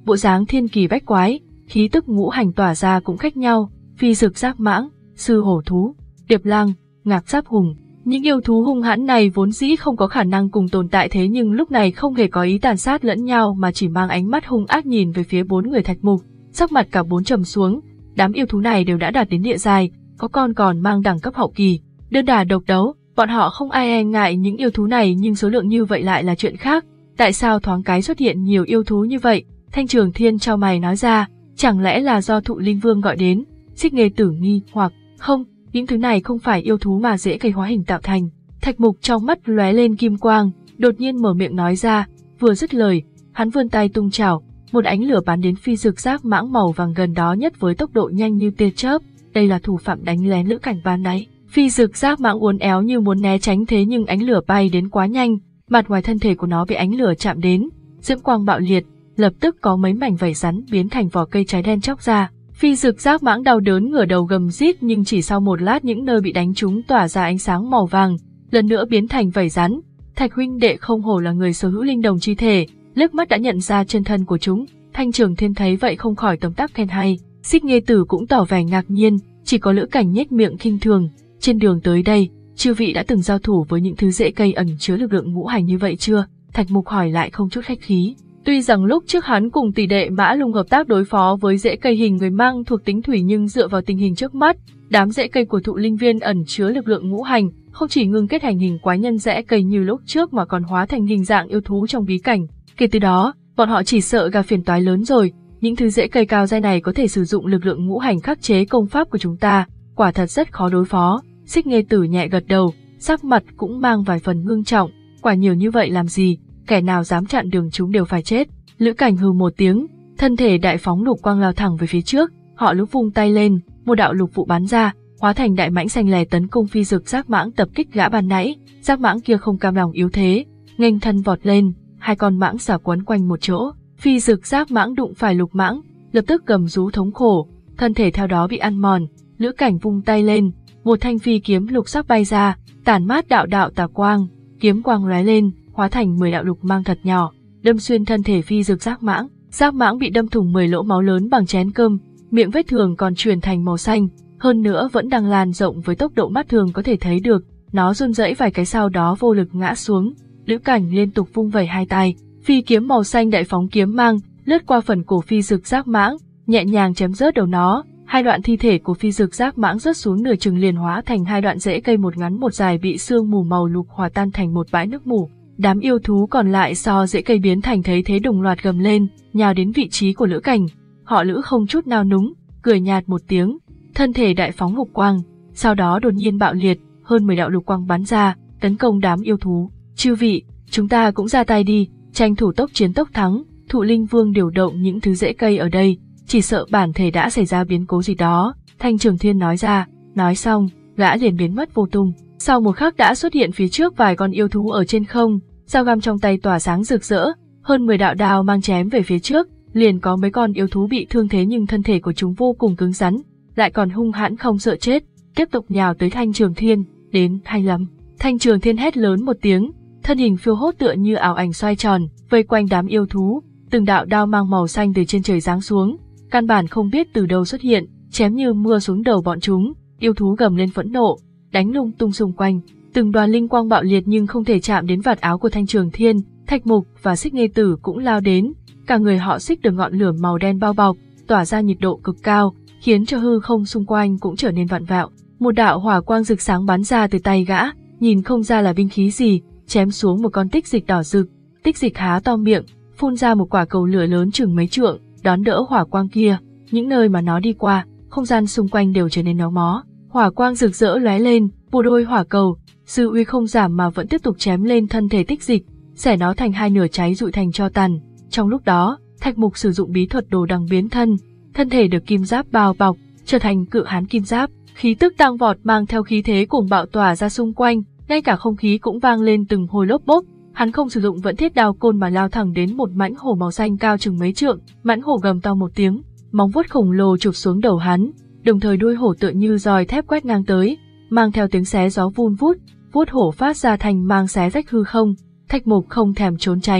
bộ dáng thiên kỳ bách quái, khí tức ngũ hành tỏa ra cũng khác nhau, phi dực giác mãng, sư hổ thú, điệp lang, ngạc giáp hùng. Những yêu thú hung hãn này vốn dĩ không có khả năng cùng tồn tại, thế nhưng lúc này không hề có ý tàn sát lẫn nhau mà chỉ mang ánh mắt hung ác nhìn về phía bốn người Thạch Mục. Sắc mặt cả bốn trầm xuống, đám yêu thú này đều đã đạt đến địa giai, có con còn mang đẳng cấp hậu kỳ. Đơn đả độc đấu, bọn họ không ai e ngại những yêu thú này, nhưng số lượng như vậy lại là chuyện khác. Tại sao thoáng cái xuất hiện nhiều yêu thú như vậy? Thanh Trường Thiên chau mày nói ra, chẳng lẽ là do Thụ Linh Vương gọi đến? Xích Nghê Tử nghi hoặc, không, những thứ này không phải yêu thú mà dễ cây hóa hình tạo thành. Thạch Mục trong mắt lóe lên kim quang, đột nhiên mở miệng nói ra, vừa dứt lời, hắn vươn tay tung chảo, một ánh lửa bắn đến phi dực giác mãng màu vàng gần đó nhất với tốc độ nhanh như tia chớp. Đây là thủ phạm đánh lén Lữ Cảnh ban nãy. Phi dực giác mãng uốn éo như muốn né tránh, thế nhưng ánh lửa bay đến quá nhanh, mặt ngoài thân thể của nó bị ánh lửa chạm đến, diễm quang bạo liệt, lập tức có mấy mảnh vảy rắn biến thành vỏ cây trái đen chóc ra. Phi dực giác mãng đau đớn ngửa đầu gầm rít, nhưng chỉ sau một lát những nơi bị đánh trúng tỏa ra ánh sáng màu vàng, lần nữa biến thành vảy rắn. Thạch huynh đệ không hổ là người sở hữu linh đồng chi thể, liếc mắt đã nhận ra chân thân của chúng. Thanh Trường Thiên thấy vậy không khỏi tấm tắc khen hay. Xích Nghê Tử cũng tỏ vẻ ngạc nhiên, chỉ có Lữ Cảnh nhếch miệng khinh thường. Trên đường tới đây, chư vị đã từng giao thủ với những thứ rễ cây ẩn chứa lực lượng ngũ hành như vậy chưa? Thạch Mục hỏi lại không chút khách khí. Tuy rằng lúc trước hắn cùng tỷ đệ Mã Lung hợp tác đối phó với rễ cây hình người mang thuộc tính thủy, nhưng dựa vào tình hình trước mắt, đám rễ cây của Thụ Linh Viên ẩn chứa lực lượng ngũ hành, không chỉ ngưng kết thành hình quái nhân rễ cây như lúc trước mà còn hóa thành hình dạng yêu thú trong bí cảnh. Kể từ đó, bọn họ chỉ sợ gặp phiền toái lớn rồi. Những thứ rễ cây cao giai này có thể sử dụng lực lượng ngũ hành khắc chế công pháp của chúng ta, quả thật rất khó đối phó. Xích Nghê Tử nhẹ gật đầu, sắc mặt cũng mang vài phần ngưng trọng. Quả nhiều như vậy làm gì, kẻ nào dám chặn đường chúng đều phải chết. Lữ Cảnh hừ một tiếng, thân thể đại phóng lục quang lao thẳng về phía trước. Họ lúc vung tay lên, một đạo lục vụ bắn ra, hóa thành đại mãnh xanh lè tấn công phi dực giác mãng tập kích gã ban nãy. Giác mãng kia không cam lòng yếu thế, nghênh thân vọt lên, hai con mãng xà quấn quanh một chỗ. Phi dực giác mãng đụng phải lục mãng, lập tức gầm rú thống khổ, thân thể theo đó bị ăn mòn. Lữ Cảnh vung tay lên, một thanh phi kiếm lục sắc bay ra, tản mát đạo đạo tà quang, kiếm quang lóe lên, hóa thành mười đạo lục mang thật nhỏ, đâm xuyên thân thể phi dực giác mãng. Giác mãng bị đâm thủng mười lỗ máu lớn bằng chén cơm, miệng vết thương còn chuyển thành màu xanh, hơn nữa vẫn đang lan rộng với tốc độ mắt thường có thể thấy được. Nó run rẩy vài cái sau đó vô lực ngã xuống. Lữ Cảnh liên tục vung vẩy hai tay, phi kiếm màu xanh đại phóng kiếm mang, lướt qua phần cổ phi dực giác mãng, nhẹ nhàng chém rớt đầu nó. Hai đoạn thi thể của phi dực giác mãng rớt xuống nửa chừng liền hóa thành hai đoạn rễ cây một ngắn một dài, bị sương mù màu lục hòa tan thành một bãi nước mù. Đám yêu thú còn lại so rễ cây biến thành thấy thế đồng loạt gầm lên, nhào đến vị trí của Lữ Cảnh. Họ Lữ không chút nào núng, cười nhạt một tiếng, thân thể đại phóng lục quang, sau đó đột nhiên bạo liệt, hơn mười đạo lục quang bắn ra, tấn công đám yêu thú. Chư vị, chúng ta cũng ra tay đi, tranh thủ tốc chiến tốc thắng. Thụ Linh Vương điều động những thứ rễ cây ở đây, chỉ sợ bản thể đã xảy ra biến cố gì đó. Thanh Trường Thiên nói ra, nói xong, gã liền biến mất vô tung. Sau một khắc đã xuất hiện phía trước vài con yêu thú ở trên không, dao găm trong tay tỏa sáng rực rỡ, hơn mười đạo đao mang chém về phía trước. Liền có mấy con yêu thú bị thương thế nhưng thân thể của chúng vô cùng cứng rắn, lại còn hung hãn không sợ chết, tiếp tục nhào tới Thanh Trường Thiên. Đến hay lắm. Thanh Trường Thiên hét lớn một tiếng, thân hình phiêu hốt tựa như ảo ảnh xoay tròn, vây quanh đám yêu thú. Từng đạo đao mang màu xanh từ trên trời giáng xuống, căn bản không biết từ đâu xuất hiện, chém như mưa xuống đầu bọn chúng. Yêu thú gầm lên phẫn nộ, đánh lung tung xung quanh, từng đoàn linh quang bạo liệt nhưng không thể chạm đến vạt áo của Thanh Trường Thiên. Thạch Mục và Xích Nghê Tử cũng lao đến, cả người họ xích được ngọn lửa màu đen bao bọc, tỏa ra nhiệt độ cực cao, khiến cho hư không xung quanh cũng trở nên vặn vẹo. Một đạo hỏa quang rực sáng bắn ra từ tay gã, nhìn không ra là binh khí gì, chém xuống một con tích dịch đỏ rực. Tích dịch há to miệng, phun ra một quả cầu lửa lớn chừng mấy trượng, đón đỡ hỏa quang kia. Những nơi mà nó đi qua, không gian xung quanh đều trở nên méo mó. Hỏa quang rực rỡ lóe lên, một đôi hỏa cầu, dư uy không giảm mà vẫn tiếp tục chém lên thân thể tích dịch, xẻ nó thành hai nửa, cháy rụi thành tro tàn. Trong lúc đó, Thạch Mục sử dụng bí thuật đồ đằng biến thân, thân thể được kim giáp bao bọc, trở thành cự hán kim giáp, khí tức tăng vọt mang theo khí thế cuồng bạo tỏa ra xung quanh, ngay cả không khí cũng vang lên từng hồi lốp bốp. Hắn không sử dụng vận thiết đao côn mà lao thẳng đến một mãnh hổ màu xanh cao chừng mấy trượng. Mãnh hổ gầm to một tiếng, móng vuốt khổng lồ chụp xuống đầu hắn, đồng thời đuôi hổ tựa như roi thép quét ngang tới, mang theo tiếng xé gió vun vút, vuốt hổ phát ra thành mang xé rách hư không. Thạch Mục không thèm trốn tránh,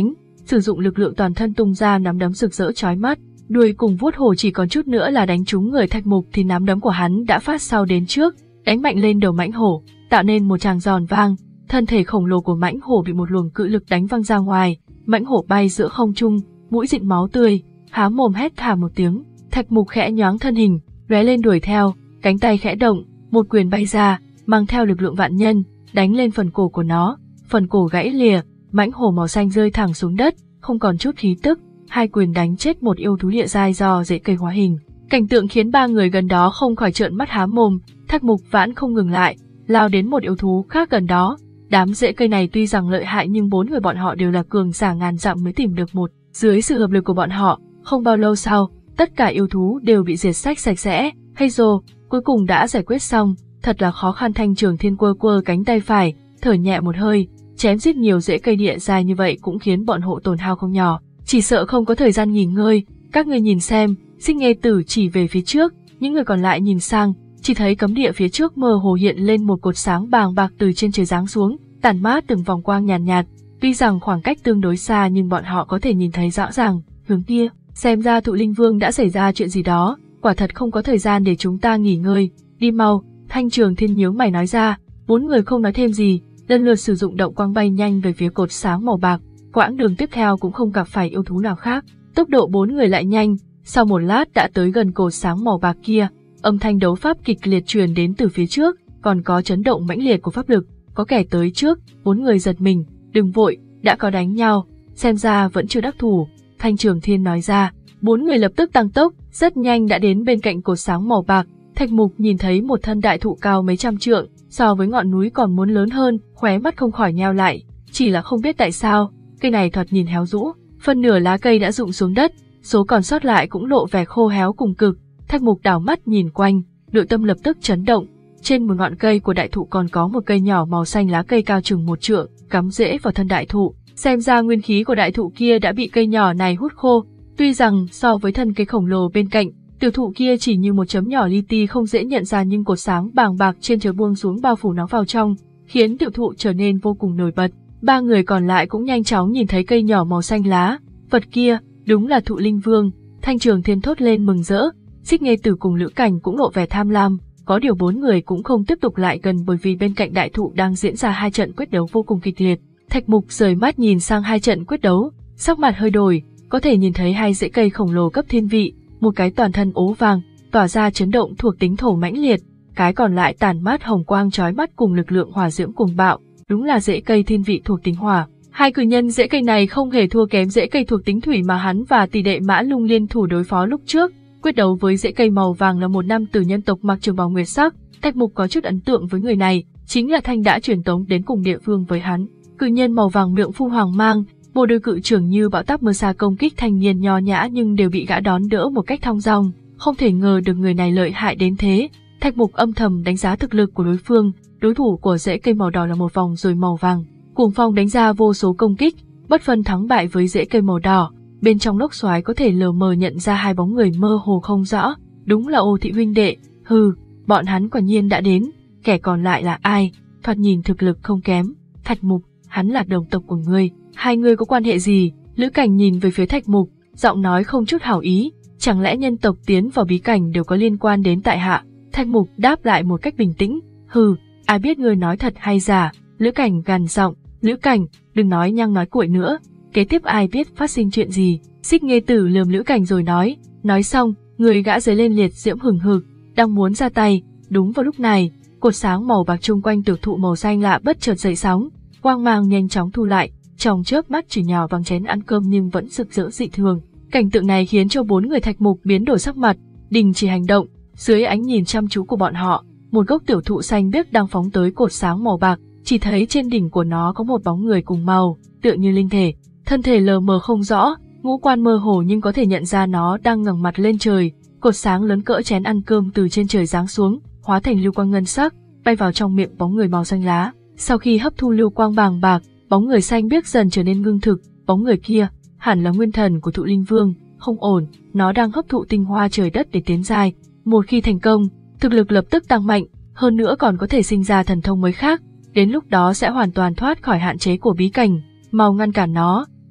sử dụng lực lượng toàn thân tung ra nắm đấm rực rỡ chói mắt, đuôi cùng vuốt hổ chỉ còn chút nữa là đánh trúng người Thạch Mục thì nắm đấm của hắn đã phát sau đến trước, đánh mạnh lên đầu mãnh hổ, tạo nên một tràng giòn vang. Thân thể khổng lồ của mãnh hổ bị một luồng cự lực đánh văng ra ngoài, mãnh hổ bay giữa không trung, mũi dịn máu tươi, há mồm hét thảm một tiếng. Thạch Mục khẽ nhoáng thân hình, lóe lên đuổi theo, cánh tay khẽ động, một quyền bay ra, mang theo lực lượng vạn nhân, đánh lên phần cổ của nó, phần cổ gãy lìa, mãnh hổ màu xanh rơi thẳng xuống đất, không còn chút khí tức. Hai quyền đánh chết một yêu thú địa giai do rễ cây hóa hình. Cảnh tượng khiến ba người gần đó không khỏi trợn mắt há mồm. Thạch Mục vãn không ngừng lại, lao đến một yêu thú khác gần đó. Đám rễ cây này tuy rằng lợi hại nhưng bốn người bọn họ đều là cường giả ngàn dặm mới tìm được một. Dưới sự hợp lực của bọn họ, không bao lâu sau, tất cả yêu thú đều bị diệt sạch sạch sẽ. Hazel cuối cùng đã giải quyết xong, thật là khó khăn. Thanh Trường Thiên quơ quơ cánh tay phải, thở nhẹ một hơi, chém giết nhiều rễ cây địa giai như vậy cũng khiến bọn hộ tổn hao không nhỏ. Chỉ sợ không có thời gian nghỉ ngơi, các người nhìn xem. Xích Nghê Tử chỉ về phía trước, những người còn lại nhìn sang, chỉ thấy cấm địa phía trước mơ hồ hiện lên một cột sáng bàng bạc từ trên trời giáng xuống, tản mát từng vòng quang nhàn nhạt, nhạt. Tuy rằng khoảng cách tương đối xa nhưng bọn họ có thể nhìn thấy rõ ràng, hướng kia, xem ra Thụ Linh Vương đã xảy ra chuyện gì đó, quả thật không có thời gian để chúng ta nghỉ ngơi, đi mau. Thanh Trường Thiên nhướng mày nói ra. Bốn người không nói thêm gì, lần lượt sử dụng động quang bay nhanh về phía cột sáng màu bạc. Quãng đường tiếp theo cũng không gặp phải yêu thú nào khác, tốc độ bốn người lại nhanh, sau một lát đã tới gần cột sáng màu bạc kia. Âm thanh đấu pháp kịch liệt truyền đến từ phía trước, còn có chấn động mãnh liệt của pháp lực, có kẻ tới trước. Bốn người giật mình, đừng vội, đã có đánh nhau, xem ra vẫn chưa đắc thủ. Thanh Trường Thiên nói ra. Bốn người lập tức tăng tốc, rất nhanh đã đến bên cạnh cột sáng màu bạc. Thạch Mục nhìn thấy một thân đại thụ cao mấy trăm trượng, so với ngọn núi còn muốn lớn hơn, khóe mắt không khỏi nheo lại, chỉ là không biết tại sao, cây này thoạt nhìn héo rũ, phần nửa lá cây đã rụng xuống đất, số còn sót lại cũng lộ vẻ khô héo cùng cực. Thạch Mục đảo mắt nhìn quanh, nội tâm lập tức chấn động. Trên một ngọn cây của đại thụ còn có một cây nhỏ màu xanh, lá cây cao chừng một trượng, cắm rễ vào thân đại thụ. Xem ra nguyên khí của đại thụ kia đã bị cây nhỏ này hút khô. Tuy rằng so với thân cây khổng lồ bên cạnh, tiểu thụ kia chỉ như một chấm nhỏ li ti không dễ nhận ra, nhưng cột sáng bàng bạc trên trời buông xuống bao phủ nó vào trong, khiến tiểu thụ trở nên vô cùng nổi bật. Ba người còn lại cũng nhanh chóng nhìn thấy cây nhỏ màu xanh lá, vật kia đúng là Thụ Linh Vương. Thanh Trường Thiên thốt lên mừng rỡ. Xích Nghê Tử cùng Lữ Cảnh cũng lộ vẻ tham lam, có điều bốn người cũng không tiếp tục lại gần bởi vì bên cạnh đại thụ đang diễn ra hai trận quyết đấu vô cùng kịch liệt. Thạch Mục rời mắt nhìn sang hai trận quyết đấu, sắc mặt hơi đổi, có thể nhìn thấy hai rễ cây khổng lồ cấp thiên vị, một cái toàn thân ố vàng, tỏa ra chấn động thuộc tính thổ mãnh liệt, cái còn lại tản mát hồng quang chói mắt cùng lực lượng hỏa diễm cuồng bạo, đúng là rễ cây thiên vị thuộc tính hỏa. Hai cử nhân rễ cây này không hề thua kém rễ cây thuộc tính thủy mà hắn và tỷ đệ Mã Lung liên thủ đối phó lúc trước. Quyết đấu với rễ cây màu vàng là một nam tử nhân tộc mặc trường bào nguyệt sắc. Thạch Mục có chút ấn tượng với người này, chính là Thanh đã truyền tống đến cùng địa phương với hắn. Cử nhân màu vàng miệng phun hoàng mang, một đôi cự trưởng như bão táp mưa xa công kích thanh niên nho nhã nhưng đều bị gã đón đỡ một cách thong dong, không thể ngờ được người này lợi hại đến thế. Thạch Mục âm thầm đánh giá thực lực của đối phương, đối thủ của rễ cây màu đỏ là một vòng rồi màu vàng, cuồng phong đánh ra vô số công kích, bất phân thắng bại với rễ cây màu đỏ. Bên trong lốc xoáy có thể lờ mờ nhận ra hai bóng người mơ hồ không rõ, đúng là Ô Thị huynh đệ. Hừ, bọn hắn quả nhiên đã đến, kẻ còn lại là ai? Thoạt nhìn thực lực không kém. Thạch Mục, hắn là đồng tộc của ngươi, hai người có quan hệ gì? Lữ Cảnh nhìn về phía Thạch Mục, giọng nói không chút hảo ý, chẳng lẽ nhân tộc tiến vào bí cảnh đều có liên quan đến tại hạ? Thạch Mục đáp lại một cách bình tĩnh, hừ, ai biết ngươi nói thật hay giả? Lữ Cảnh gằn giọng, Lữ Cảnh, đừng nói nhăng nói cuội nữa. Kế tiếp ai biết phát sinh chuyện gì? Xích Nghê Tử lườm Lữ Cảnh rồi nói, nói xong, người gã giấy lên liệt diễm hừng hực, đang muốn ra tay. Đúng vào lúc này, cột sáng màu bạc chung quanh tiểu thụ màu xanh lạ bất chợt dậy sóng, quang mang nhanh chóng thu lại, trong chớp mắt chỉ nhào bằng chén ăn cơm nhưng vẫn rực rỡ dị thường. Cảnh tượng này khiến cho bốn người Thạch Mục biến đổi sắc mặt, đình chỉ hành động. Dưới ánh nhìn chăm chú của bọn họ, một gốc tiểu thụ xanh biếc đang phóng tới cột sáng màu bạc, chỉ thấy trên đỉnh của nó có một bóng người cùng màu, tựa như linh thể. Thân thể lờ mờ không rõ, ngũ quan mơ hồ nhưng có thể nhận ra nó đang ngẩng mặt lên trời. Cột sáng lớn cỡ chén ăn cơm từ trên trời giáng xuống, hóa thành lưu quang ngân sắc, bay vào trong miệng bóng người màu xanh lá. Sau khi hấp thu lưu quang bàng bạc, bóng người xanh biếc dần trở nên ngưng thực. Bóng người kia hẳn là nguyên thần của Thụ Linh Vương, không ổn, nó đang hấp thụ tinh hoa trời đất để tiến giai. Một khi thành công, thực lực lập tức tăng mạnh, hơn nữa còn có thể sinh ra thần thông mới khác. Đến lúc đó sẽ hoàn toàn thoát khỏi hạn chế của bí cảnh. Mau ngăn cản nó.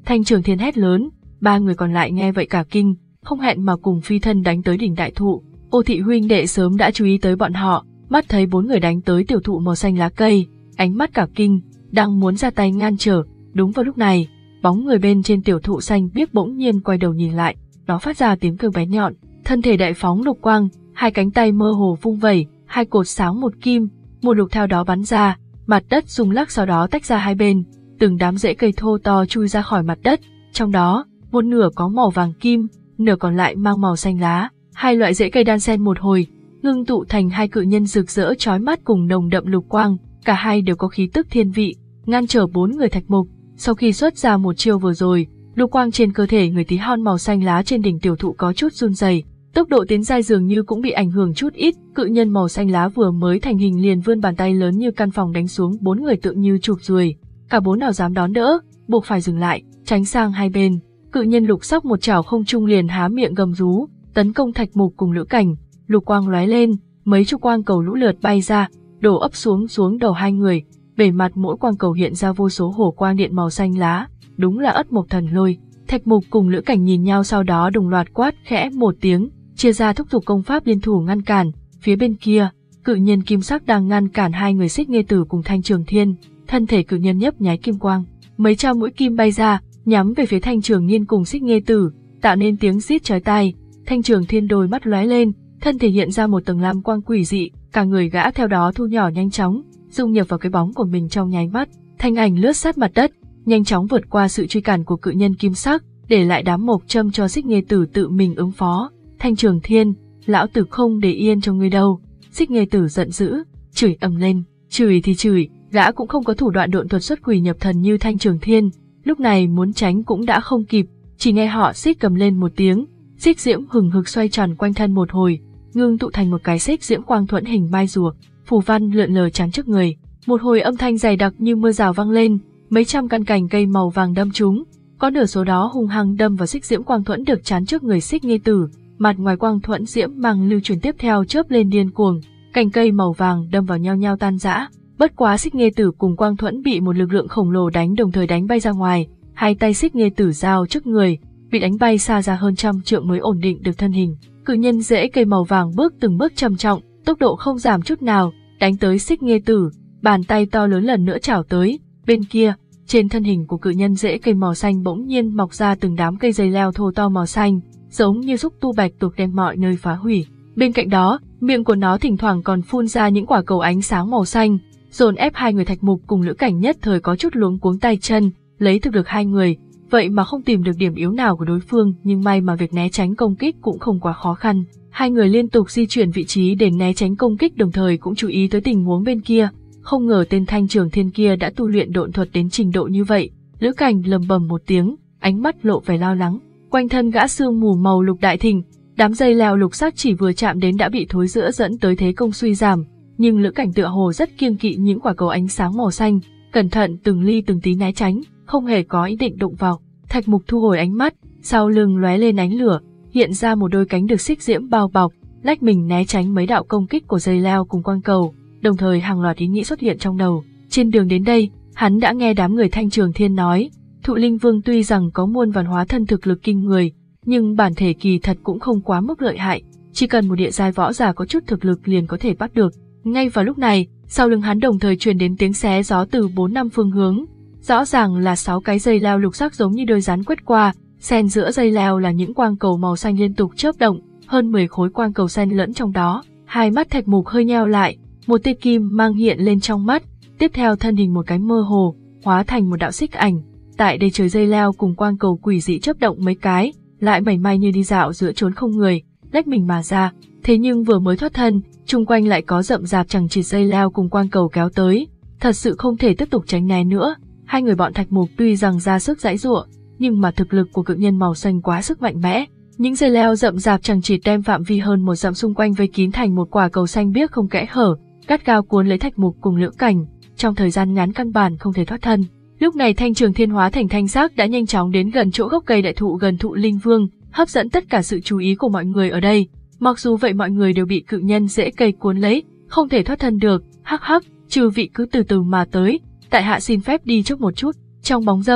Thanh Trường Thiên hét lớn, ba người còn lại nghe vậy cả kinh, không hẹn mà cùng phi thân đánh tới đỉnh đại thụ. Ô Thị huynh đệ sớm đã chú ý tới bọn họ, mắt thấy bốn người đánh tới tiểu thụ màu xanh lá cây, ánh mắt cả kinh, đang muốn ra tay ngăn trở. Đúng vào lúc này, bóng người bên trên tiểu thụ xanh biếc bỗng nhiên quay đầu nhìn lại, nó phát ra tiếng kêu bé nhọn, thân thể đại phóng lục quang, hai cánh tay mơ hồ vung vẩy, hai cột sáng một kim, một lục theo đó bắn ra, mặt đất rung lắc sau đó tách ra hai bên, từng đám rễ cây thô to chui ra khỏi mặt đất, trong đó, một nửa có màu vàng kim, nửa còn lại mang màu xanh lá, hai loại rễ cây đan xen một hồi, ngưng tụ thành hai cự nhân rực rỡ chói mắt cùng nồng đậm lục quang, cả hai đều có khí tức thiên vị, ngăn trở bốn người Thạch Mục. Sau khi xuất ra một chiêu vừa rồi, lục quang trên cơ thể người tí hon màu xanh lá trên đỉnh tiểu thụ có chút run rẩy, tốc độ tiến giai dường như cũng bị ảnh hưởng chút ít. Cự nhân màu xanh lá vừa mới thành hình liền vươn bàn tay lớn như căn phòng đánh xuống bốn người tượng như chụp ruồi, cả bốn nào dám đón đỡ, buộc phải dừng lại, tránh sang hai bên. Cự nhân lục sắc một chảo không trung liền há miệng gầm rú, tấn công Thạch Mục cùng Lữ Cảnh. Lục quang lóe lên, mấy chục quang cầu lũ lượt bay ra, đổ ấp xuống xuống đầu hai người. Bề mặt mỗi quang cầu hiện ra vô số hổ quang điện màu xanh lá, đúng là Ất Mộc Thần Lôi. Thạch Mục cùng Lữ Cảnh nhìn nhau sau đó đồng loạt quát khẽ một tiếng, chia ra thúc giục công pháp liên thủ ngăn cản. Phía bên kia, cự nhân kim sắc đang ngăn cản hai người Xích Nghê Tử cùng Thanh Trường Thiên, thân thể cự nhân nhấp nháy kim quang, mấy trăm mũi kim bay ra, nhắm về phía Thanh Trường Nhiên cùng Xích Nghê Tử, tạo nên tiếng rít chói tai. Thanh Trường Thiên đôi mắt lóe lên, thân thể hiện ra một tầng lam quang quỷ dị, cả người gã theo đó thu nhỏ nhanh chóng, dung nhập vào cái bóng của mình trong nháy mắt, thanh ảnh lướt sát mặt đất, nhanh chóng vượt qua sự truy cản của cự nhân kim sắc, để lại đám mộc châm cho Xích Nghê Tử tự mình ứng phó. Thanh Trường Thiên, lão tử không để yên cho ngươi đâu. Xích Nghê Tử giận dữ, chửi ầm lên, chửi thì chửi, gã cũng không có thủ đoạn độn thuật xuất quỷ nhập thần như Thanh Trường Thiên, lúc này muốn tránh cũng đã không kịp, chỉ nghe họ xích cầm lên một tiếng, xích diễm hừng hực xoay tròn quanh thân một hồi, ngưng tụ thành một cái xích diễm quang thuẫn hình mai rùa, phù văn lượn lờ chắn trước người. Một hồi âm thanh dày đặc như mưa rào vang lên, mấy trăm căn cành cây màu vàng đâm trúng, có nửa số đó hung hăng đâm vào xích diễm quang thuẫn được chắn trước người Xích Nghê Tử. Mặt ngoài quang thuẫn diễm mang lưu truyền tiếp theo chớp lên điên cuồng, cành cây màu vàng đâm vào nhau nhau tan rã. Bất quá Xích Nghê Tử cùng quang thuẫn bị một lực lượng khổng lồ đánh đồng thời đánh bay ra ngoài, hai tay Xích Nghê Tử giao trước người, bị đánh bay xa ra hơn trăm trượng mới ổn định được thân hình. Cự nhân rễ cây màu vàng bước từng bước trầm trọng, tốc độ không giảm chút nào, đánh tới Xích Nghê Tử, bàn tay to lớn lần nữa chảo tới. Bên kia, trên thân hình của cự nhân rễ cây màu xanh bỗng nhiên mọc ra từng đám cây dây leo thô to màu xanh, giống như xúc tu bạch tuộc đem mọi nơi phá hủy. Bên cạnh đó, miệng của nó thỉnh thoảng còn phun ra những quả cầu ánh sáng màu xanh, dồn ép hai người Thạch Mục cùng Lữ Cảnh nhất thời có chút luống cuống tay chân, lấy thực lực hai người, vậy mà không tìm được điểm yếu nào của đối phương, nhưng may mà việc né tránh công kích cũng không quá khó khăn. Hai người liên tục di chuyển vị trí để né tránh công kích, đồng thời cũng chú ý tới tình huống bên kia. Không ngờ tên Thanh Trường Thiên kia đã tu luyện độn thuật đến trình độ như vậy. Lữ Cảnh lầm bầm một tiếng, ánh mắt lộ vẻ lo lắng. Quanh thân gã sương mù màu lục đại thịnh, đám dây leo lục sắc chỉ vừa chạm đến đã bị thối rữa dẫn tới thế công suy giảm. Nhưng Lữ Cảnh tựa hồ rất kiêng kỵ những quả cầu ánh sáng màu xanh, cẩn thận từng ly từng tí né tránh, không hề có ý định đụng vào. Thạch Mục thu hồi ánh mắt, sau lưng lóe lên ánh lửa, hiện ra một đôi cánh được xích diễm bao bọc, lách mình né tránh mấy đạo công kích của dây leo cùng quang cầu. Đồng thời hàng loạt ý nghĩ xuất hiện trong đầu. Trên đường đến đây, hắn đã nghe đám người Thanh Trường Thiên nói, Thụ Linh Vương tuy rằng có muôn vàn hóa thân thực lực kinh người, nhưng bản thể kỳ thật cũng không quá mức lợi hại, chỉ cần một địa giai võ giả có chút thực lực liền có thể bắt được. Ngay vào lúc này, sau lưng hắn đồng thời truyền đến tiếng xé gió từ bốn năm phương hướng, rõ ràng là sáu cái dây leo lục sắc giống như đôi rắn quét qua, xen giữa dây leo là những quang cầu màu xanh liên tục chớp động, hơn mười khối quang cầu xen lẫn trong đó. Hai mắt Thạch Mục hơi nheo lại, một tia kim mang hiện lên trong mắt, tiếp theo thân hình một cái mơ hồ, hóa thành một đạo xích ảnh. Tại đây trời dây leo cùng quang cầu quỷ dị chớp động mấy cái, lại mảy may như đi dạo giữa chốn không người, lách mình mà ra. Thế nhưng vừa mới thoát thân, chung quanh lại có rậm rạp chằng chịt dây leo cùng quang cầu kéo tới, thật sự không thể tiếp tục tránh né nữa. Hai người bọn Thạch Mục tuy rằng ra sức giãy giụa, nhưng mà thực lực của cự nhân màu xanh quá sức mạnh mẽ. Những dây leo rậm rạp chằng chịt đem phạm vi hơn một dặm xung quanh vây kín thành một quả cầu xanh biếc không kẽ hở, gắt gao cuốn lấy Thạch Mục cùng Lữ Cảnh, trong thời gian ngắn căn bản không thể thoát thân. Lúc này Thanh Trường Thiên hóa thành thanh sắc đã nhanh chóng đến gần chỗ gốc cây đại thụ gần Thụ Linh Vương, hấp dẫn tất cả sự chú ý của mọi người ở đây. Mặc dù vậy mọi người đều bị cự nhân rễ cây cuốn lấy, không thể thoát thân được. Hắc hắc, trừ vị cứ từ từ mà tới, tại hạ xin phép đi trước một chút. Trong bóng râm,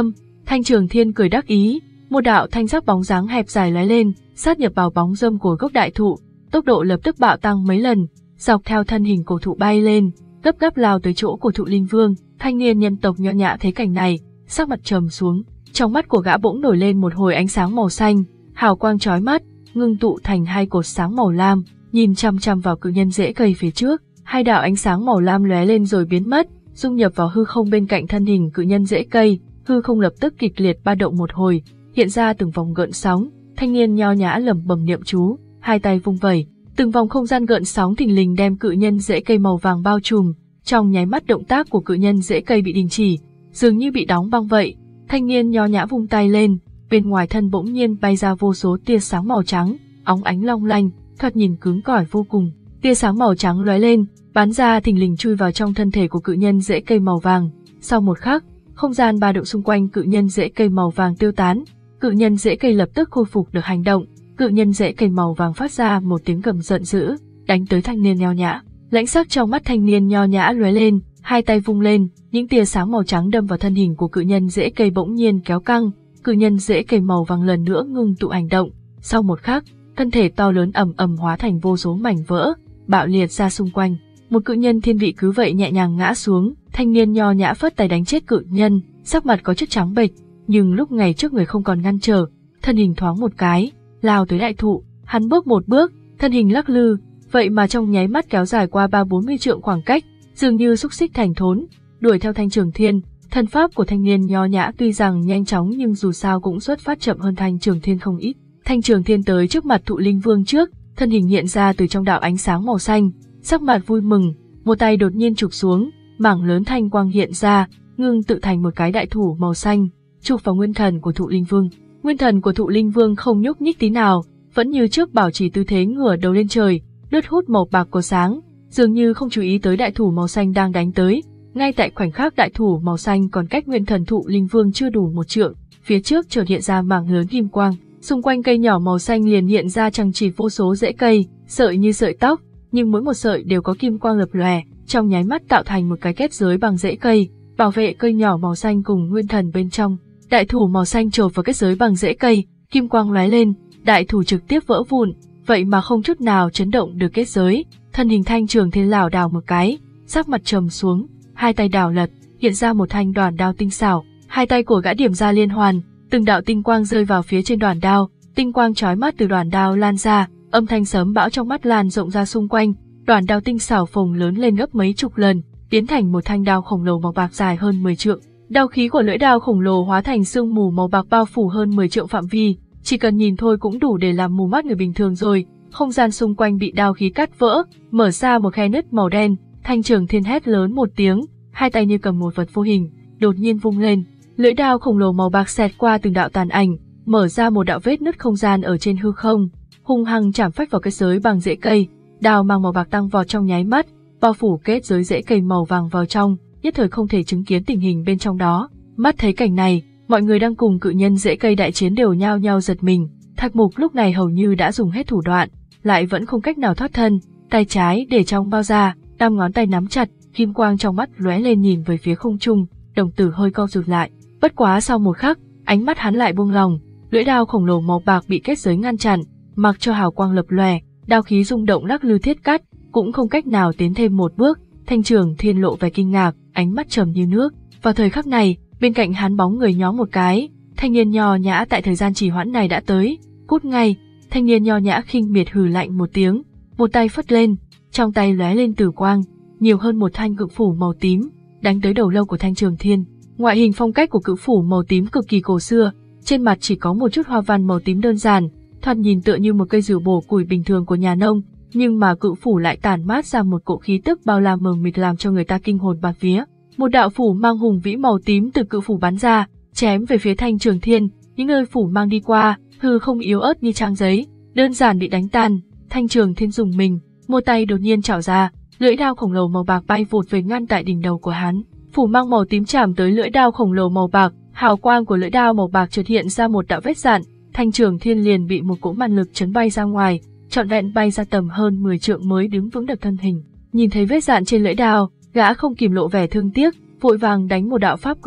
Thanh Trường Thiên cười đắc ý, một đạo thanh sắc bóng dáng hẹp dài lóe lên, sát nhập vào bóng râm của gốc đại thụ, tốc độ lập tức bạo tăng mấy lần, dọc theo thân hình cổ thụ bay lên, gấp gáp lao tới chỗ của Thụ Linh Vương. Thanh niên nhân tộc nho nhã thấy cảnh này, sắc mặt trầm xuống, trong mắt của gã bỗng nổi lên một hồi ánh sáng màu xanh, hào quang chói mắt, ngưng tụ thành hai cột sáng màu lam, nhìn chăm chăm vào cự nhân rễ cây phía trước. Hai đạo ánh sáng màu lam lóe lên rồi biến mất, dung nhập vào hư không bên cạnh thân hình cự nhân rễ cây. Hư không lập tức kịch liệt ba động một hồi, hiện ra từng vòng gợn sóng. Thanh niên nho nhã lẩm bẩm niệm chú, hai tay vung vẩy, từng vòng không gian gợn sóng thình lình đem cự nhân rễ cây màu vàng bao trùm. Trong nháy mắt động tác của cự nhân rễ cây bị đình chỉ, dường như bị đóng băng vậy. Thanh niên nho nhã vung tay lên, bên ngoài thân bỗng nhiên bay ra vô số tia sáng màu trắng, óng ánh long lanh, thoạt nhìn cứng cỏi vô cùng. Tia sáng màu trắng lóe lên, bắn ra thình lình chui vào trong thân thể của cự nhân rễ cây màu vàng. Sau một khắc, không gian ba động xung quanh cự nhân rễ cây màu vàng tiêu tán, cự nhân rễ cây lập tức khôi phục được hành động. Cự nhân rễ cây màu vàng phát ra một tiếng gầm giận dữ, đánh tới thanh niên nho nhã. Lãnh sắc trong mắt thanh niên nho nhã lóe lên, hai tay vung lên, những tia sáng màu trắng đâm vào thân hình của cự nhân rễ cây bỗng nhiên kéo căng, cự nhân rễ cây màu vàng lần nữa ngưng tụ hành động. Sau một khắc, thân thể to lớn ầm ầm hóa thành vô số mảnh vỡ, bạo liệt ra xung quanh. Một cự nhân thiên vị cứ vậy nhẹ nhàng ngã xuống, thanh niên nho nhã phất tay đánh chết cự nhân, sắc mặt có chút trắng bệch, nhưng lúc này trước người không còn ngăn trở, thân hình thoáng một cái, lao tới đại thụ, hắn bước một bước, thân hình lắc lư, vậy mà trong nháy mắt kéo dài qua ba bốn mươi trượng khoảng cách, dường như xúc xích thành thốn, đuổi theo Thanh Trường Thiên. Thân pháp của thanh niên nho nhã tuy rằng nhanh chóng nhưng dù sao cũng xuất phát chậm hơn Thanh Trường Thiên không ít. Thanh Trường Thiên tới trước mặt Thụ Linh Vương trước, thân hình hiện ra từ trong đạo ánh sáng màu xanh, sắc mặt vui mừng, một tay đột nhiên chụp xuống, mảng lớn thanh quang hiện ra, ngưng tự thành một cái đại thủ màu xanh, chụp vào nguyên thần của Thụ Linh Vương. Nguyên thần của Thụ Linh Vương không nhúc nhích tí nào, vẫn như trước bảo trì tư thế ngửa đầu lên trời, lướt hút màu bạc của sáng, dường như không chú ý tới đại thủ màu xanh đang đánh tới. Ngay tại khoảnh khắc đại thủ màu xanh còn cách nguyên thần Thụ Linh Vương chưa đủ một trượng, phía trước chợt hiện ra mảng lớn kim quang, xung quanh cây nhỏ màu xanh liền hiện ra chằng chịt vô số rễ cây, sợi như sợi tóc, nhưng mỗi một sợi đều có kim quang lập lòe, trong nháy mắt tạo thành một cái kết giới bằng rễ cây, bảo vệ cây nhỏ màu xanh cùng nguyên thần bên trong. Đại thủ màu xanh chộp vào kết giới bằng rễ cây, kim quang lóe lên, đại thủ trực tiếp vỡ vụn, vậy mà không chút nào chấn động được kết giới. Thân hình Thanh Trường Thiên lảo đảo một cái, sắc mặt trầm xuống, hai tay đảo lật, hiện ra một thanh đoản đao tinh xảo, hai tay của gã điểm ra liên hoàn, từng đạo tinh quang rơi vào phía trên đoản đao, tinh quang chói mắt từ đoản đao lan ra, âm thanh sấm bão trong mắt lan rộng ra xung quanh, đoản đao tinh xảo phồng lớn lên gấp mấy chục lần, biến thành một thanh đao khổng lồ màu bạc dài hơn mười trượng. Đao khí của lưỡi đao khổng lồ hóa thành sương mù màu bạc bao phủ hơn mười trượng phạm vi, chỉ cần nhìn thôi cũng đủ để làm mù mắt người bình thường rồi. Không gian xung quanh bị đao khí cắt vỡ, mở ra một khe nứt màu đen. Thanh Trường Thiên hét lớn một tiếng, hai tay như cầm một vật vô hình, đột nhiên vung lên, lưỡi đao khổng lồ màu bạc xẹt qua từng đạo tàn ảnh, mở ra một đạo vết nứt không gian ở trên hư không, hung hăng chạm phách vào kết giới bằng rễ cây. Đao mang màu bạc tăng vọt trong nháy mắt, bao phủ kết giới rễ cây màu vàng vào trong, nhất thời không thể chứng kiến tình hình bên trong đó. Mắt thấy cảnh này, mọi người đang cùng cự nhân rễ cây đại chiến đều nhao nhao giật mình. Thạch Mục lúc này hầu như đã dùng hết thủ đoạn, lại vẫn không cách nào thoát thân, tay trái để trong bao da, năm ngón tay nắm chặt, kim quang trong mắt lóe lên nhìn về phía không trung, đồng tử hơi co rụt lại. Bất quá sau một khắc, ánh mắt hắn lại buông lỏng, lưỡi đao khổng lồ màu bạc bị kết giới ngăn chặn, mặc cho hào quang lập lòe, đao khí rung động lắc lư thiết cắt, cũng không cách nào tiến thêm một bước. Thanh Trường Thiên lộ vẻ kinh ngạc, ánh mắt trầm như nước. Vào thời khắc này, bên cạnh hắn bóng người nhó một cái, thanh niên nho nhã tại thời gian trì hoãn này đã tới. Cút ngay! Thanh niên nho nhã khinh miệt hừ lạnh một tiếng, một tay phất lên, trong tay lóe lên tử quang, nhiều hơn một thanh cự phủ màu tím, đánh tới đầu lâu của Thanh Trường Thiên. Ngoại hình phong cách của cự phủ màu tím cực kỳ cổ xưa, trên mặt chỉ có một chút hoa văn màu tím đơn giản, thoạt nhìn tựa như một cây rìu bổ củi bình thường của nhà nông, nhưng mà cự phủ lại tản mát ra một cỗ khí tức bao la mờ mịt làm cho người ta kinh hồn bạt vía. Một đạo phủ mang hùng vĩ màu tím từ cự phủ bắn ra, chém về phía Thanh Trường Thiên, những nơi phủ mang đi qua, hư không yếu ớt như trang giấy, đơn giản bị đánh tan. Thanh Trường Thiên dùng mình, một tay đột nhiên chảo ra, lưỡi đao khổng lồ màu bạc bay vụt về ngăn tại đỉnh đầu của hắn. Phủ mang màu tím chạm tới lưỡi đao khổng lồ màu bạc, hào quang của lưỡi đao màu bạc chợt hiện ra một đạo vết dạn, Thanh Trường Thiên liền bị một cỗ màn lực chấn bay ra ngoài, trọn vẹn bay ra tầm hơn mười trượng mới đứng vững được thân hình. Nhìn thấy vết dạn trên lưỡi đao, gã không kìm lộ vẻ thương tiếc, vội vàng đánh một đạo pháp quyết,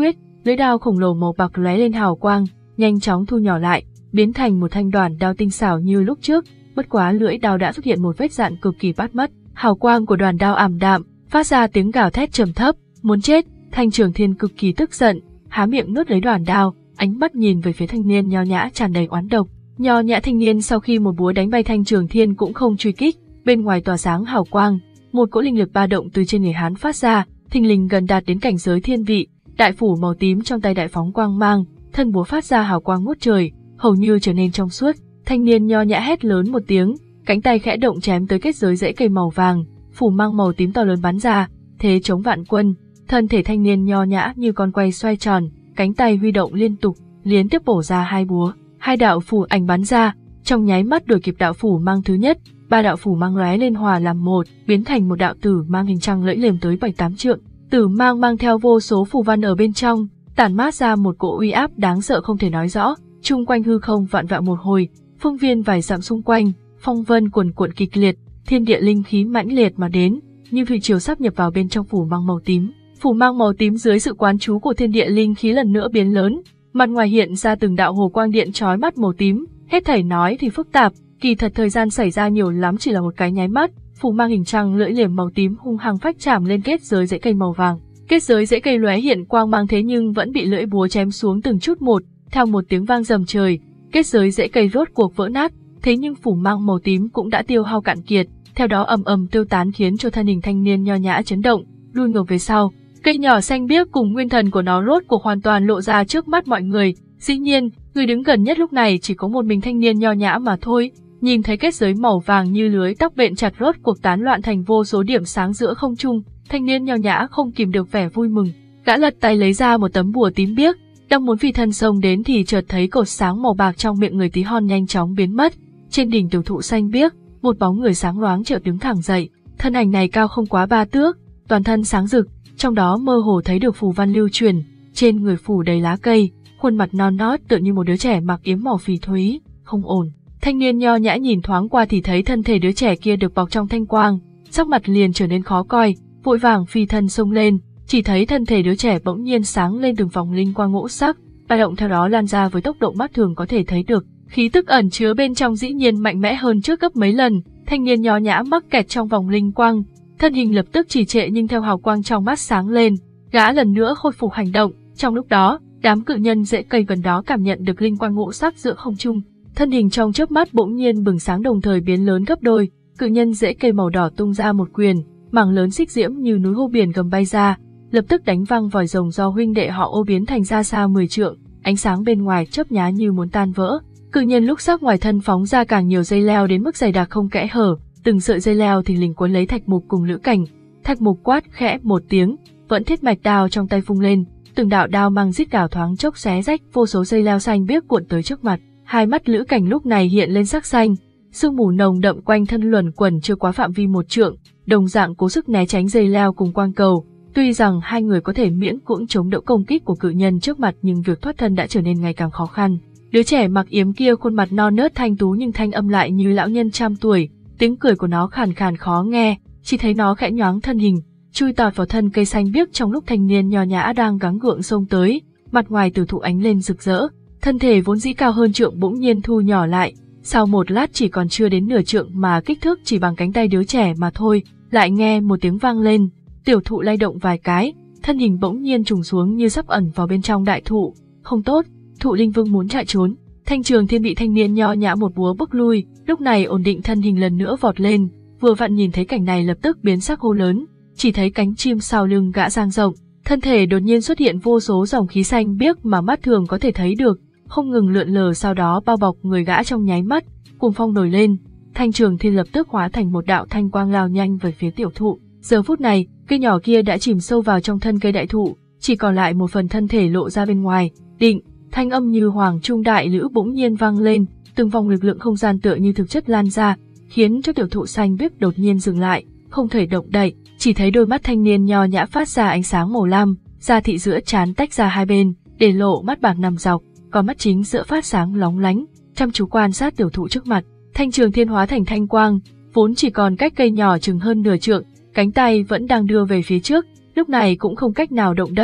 lưỡi đao khổng lồ màu bạc lóe lên hào quang, nhanh chóng thu nhỏ lại, biến thành một thanh đoàn đao tinh xảo như lúc trước, bất quá lưỡi đao đã xuất hiện một vết dạn cực kỳ bắt mắt, hào quang của đoàn đao ảm đạm, phát ra tiếng gào thét trầm thấp, muốn chết. Thanh Trường Thiên cực kỳ tức giận, há miệng nuốt lấy đoàn đao, ánh mắt nhìn về phía thanh niên nho nhã tràn đầy oán độc. Nho nhã thanh niên sau khi một búa đánh bay Thanh Trường Thiên cũng không truy kích, bên ngoài tỏa sáng hào quang, một cỗ linh lực ba động từ trên người hắn phát ra, thình lình gần đạt đến cảnh giới thiên vị, đại phủ màu tím trong tay đại phóng quang mang, thân búa phát ra hào quang ngút trời, hầu như trở nên trong suốt. Thanh niên nho nhã hét lớn một tiếng, cánh tay khẽ động chém tới kết giới rễ cây màu vàng, phủ mang màu tím to lớn bắn ra, thế chống vạn quân. Thân thể thanh niên nho nhã như con quay xoay tròn, cánh tay huy động liên tục, liên tiếp bổ ra hai búa, hai đạo phủ ảnh bắn ra, trong nháy mắt đuổi kịp đạo phủ mang thứ nhất, ba đạo phủ mang lóe lên hòa làm một, biến thành một đạo tử mang hình trăng lẫy liềm tới bảy tám trượng. Tử mang mang theo vô số phù văn ở bên trong, tản mát ra một cỗ uy áp đáng sợ không thể nói rõ. Chung quanh hư không vạn vẹo một hồi, phương viên vài dặm xung quanh, phong vân cuồn cuộn kịch liệt, thiên địa linh khí mãnh liệt mà đến, như thủy triều sắp nhập vào bên trong phủ mang màu tím. Phủ mang màu tím dưới sự quán trú của thiên địa linh khí lần nữa biến lớn, mặt ngoài hiện ra từng đạo hồ quang điện chói mắt màu tím, hết thảy nói thì phức tạp, kỳ thật thời gian xảy ra nhiều lắm chỉ là một cái nháy mắt. Phủ mang hình trăng lưỡi liềm màu tím hung hăng phách chạm lên kết giới rễ cây màu vàng. Kết giới rễ cây lóe hiện quang mang thế nhưng vẫn bị lưỡi búa chém xuống từng chút một, theo một tiếng vang rầm trời, kết giới rễ cây rốt cuộc vỡ nát, thế nhưng phủ mang màu tím cũng đã tiêu hao cạn kiệt, theo đó ầm ầm tiêu tán khiến cho thân hình thanh niên nho nhã chấn động, lui ngược về sau. Cây nhỏ xanh biếc cùng nguyên thần của nó rốt cuộc hoàn toàn lộ ra trước mắt mọi người, dĩ nhiên, người đứng gần nhất lúc này chỉ có một mình thanh niên nho nhã mà thôi. Nhìn thấy kết giới màu vàng như lưới tóc bện chặt rốt cuộc tán loạn thành vô số điểm sáng giữa không trung, thanh niên nho nhã không kìm được vẻ vui mừng, gã lật tay lấy ra một tấm bùa tím biếc, đang muốn phi thân xông đến thì chợt thấy cột sáng màu bạc trong miệng người tí hon nhanh chóng biến mất. Trên đỉnh tiểu thụ xanh biếc, một bóng người sáng loáng chợt đứng thẳng dậy, thân ảnh này cao không quá ba thước, toàn thân sáng rực, trong đó mơ hồ thấy được phù văn lưu truyền, trên người phủ đầy lá cây, khuôn mặt non nót tựa như một đứa trẻ mặc yếm màu phỉ thúy, không ổn. Thanh niên nho nhã nhìn thoáng qua thì thấy thân thể đứa trẻ kia được bọc trong thanh quang, sắc mặt liền trở nên khó coi, vội vàng phi thân xông lên, chỉ thấy thân thể đứa trẻ bỗng nhiên sáng lên từng vòng linh quang ngũ sắc, ba động theo đó lan ra với tốc độ mắt thường có thể thấy được, khí tức ẩn chứa bên trong dĩ nhiên mạnh mẽ hơn trước gấp mấy lần. Thanh niên nho nhã mắc kẹt trong vòng linh quang, thân hình lập tức trì trệ nhưng theo hào quang trong mắt sáng lên, gã lần nữa khôi phục hành động. Trong lúc đó, đám cự nhân rễ cây gần đó cảm nhận được linh quang ngũ sắc giữa không trung, thân hình trong chớp mắt bỗng nhiên bừng sáng đồng thời biến lớn gấp đôi, cự nhân rễ cây màu đỏ tung ra một quyền, mảng lớn xích diễm như núi hô biển gầm bay ra, lập tức đánh văng vòi rồng do huynh đệ họ Ô biến thành ra xa mười trượng, ánh sáng bên ngoài chớp nhá như muốn tan vỡ. Cự nhân lúc sắc ngoài thân phóng ra càng nhiều dây leo đến mức dày đặc không kẽ hở, từng sợi dây leo thình lình cuốn lấy Thạch Mục cùng Lữ Cảnh. Thạch Mục quát khẽ một tiếng, vẫn thiết mạch đao trong tay vung lên, từng đạo đao mang rít gào thoáng chốc xé rách vô số dây leo xanh biếc cuộn tới trước mặt. Hai mắt Lữ Cảnh lúc này hiện lên sắc xanh, sương mù nồng đậm quanh thân luẩn quẩn chưa quá phạm vi một trượng, đồng dạng cố sức né tránh dây leo cùng quang cầu. Tuy rằng hai người có thể miễn cưỡng chống đỡ công kích của cự nhân trước mặt nhưng việc thoát thân đã trở nên ngày càng khó khăn. Đứa trẻ mặc yếm kia khuôn mặt non nớt thanh tú nhưng thanh âm lại như lão nhân trăm tuổi, tiếng cười của nó khàn khàn khó nghe, chỉ thấy nó khẽ nhoáng thân hình, chui tọt vào thân cây xanh biếc trong lúc thanh niên nho nhã đang gắng gượng xông tới, mặt ngoài tử thụ ánh lên rực rỡ, thân thể vốn dĩ cao hơn trượng bỗng nhiên thu nhỏ lại, sau một lát chỉ còn chưa đến nửa trượng mà kích thước chỉ bằng cánh tay đứa trẻ mà thôi. Lại nghe một tiếng vang lên, tiểu thụ lay động vài cái, thân hình bỗng nhiên trùng xuống như sắp ẩn vào bên trong đại thụ. Không tốt, thụ linh vương muốn chạy trốn. Thanh Trường Thiên bị thanh niên nho nhã một búa bức lui, lúc này ổn định thân hình lần nữa vọt lên, vừa vặn nhìn thấy cảnh này lập tức biến sắc hô lớn, chỉ thấy cánh chim sau lưng gã dang rộng, thân thể đột nhiên xuất hiện vô số dòng khí xanh biếc mà mắt thường có thể thấy được, không ngừng lượn lờ sau đó bao bọc người gã trong nháy mắt, cuồng phong nổi lên, Thanh Trường Thiên lập tức hóa thành một đạo thanh quang lao nhanh về phía tiểu thụ. Giờ phút này, cây nhỏ kia đã chìm sâu vào trong thân cây đại thụ, chỉ còn lại một phần thân thể lộ ra bên ngoài. Định, thanh âm như hoàng trung đại lữ bỗng nhiên vang lên, từng vòng lực lượng không gian tựa như thực chất lan ra, khiến cho tiểu thụ xanh biếc đột nhiên dừng lại, không thể động đậy, chỉ thấy đôi mắt thanh niên nho nhã phát ra ánh sáng màu lam, da thị giữa trán tách ra hai bên, để lộ mắt bạc nằm dọc, còn mắt chính giữa phát sáng lóng lánh, chăm chú quan sát tiểu thụ trước mặt. Thanh Trường Thiên hóa thành thanh quang, vốn chỉ còn cách cây nhỏ chừng hơn nửa trượng, cánh tay vẫn đang đưa về phía trước, lúc này cũng không cách nào động đậy,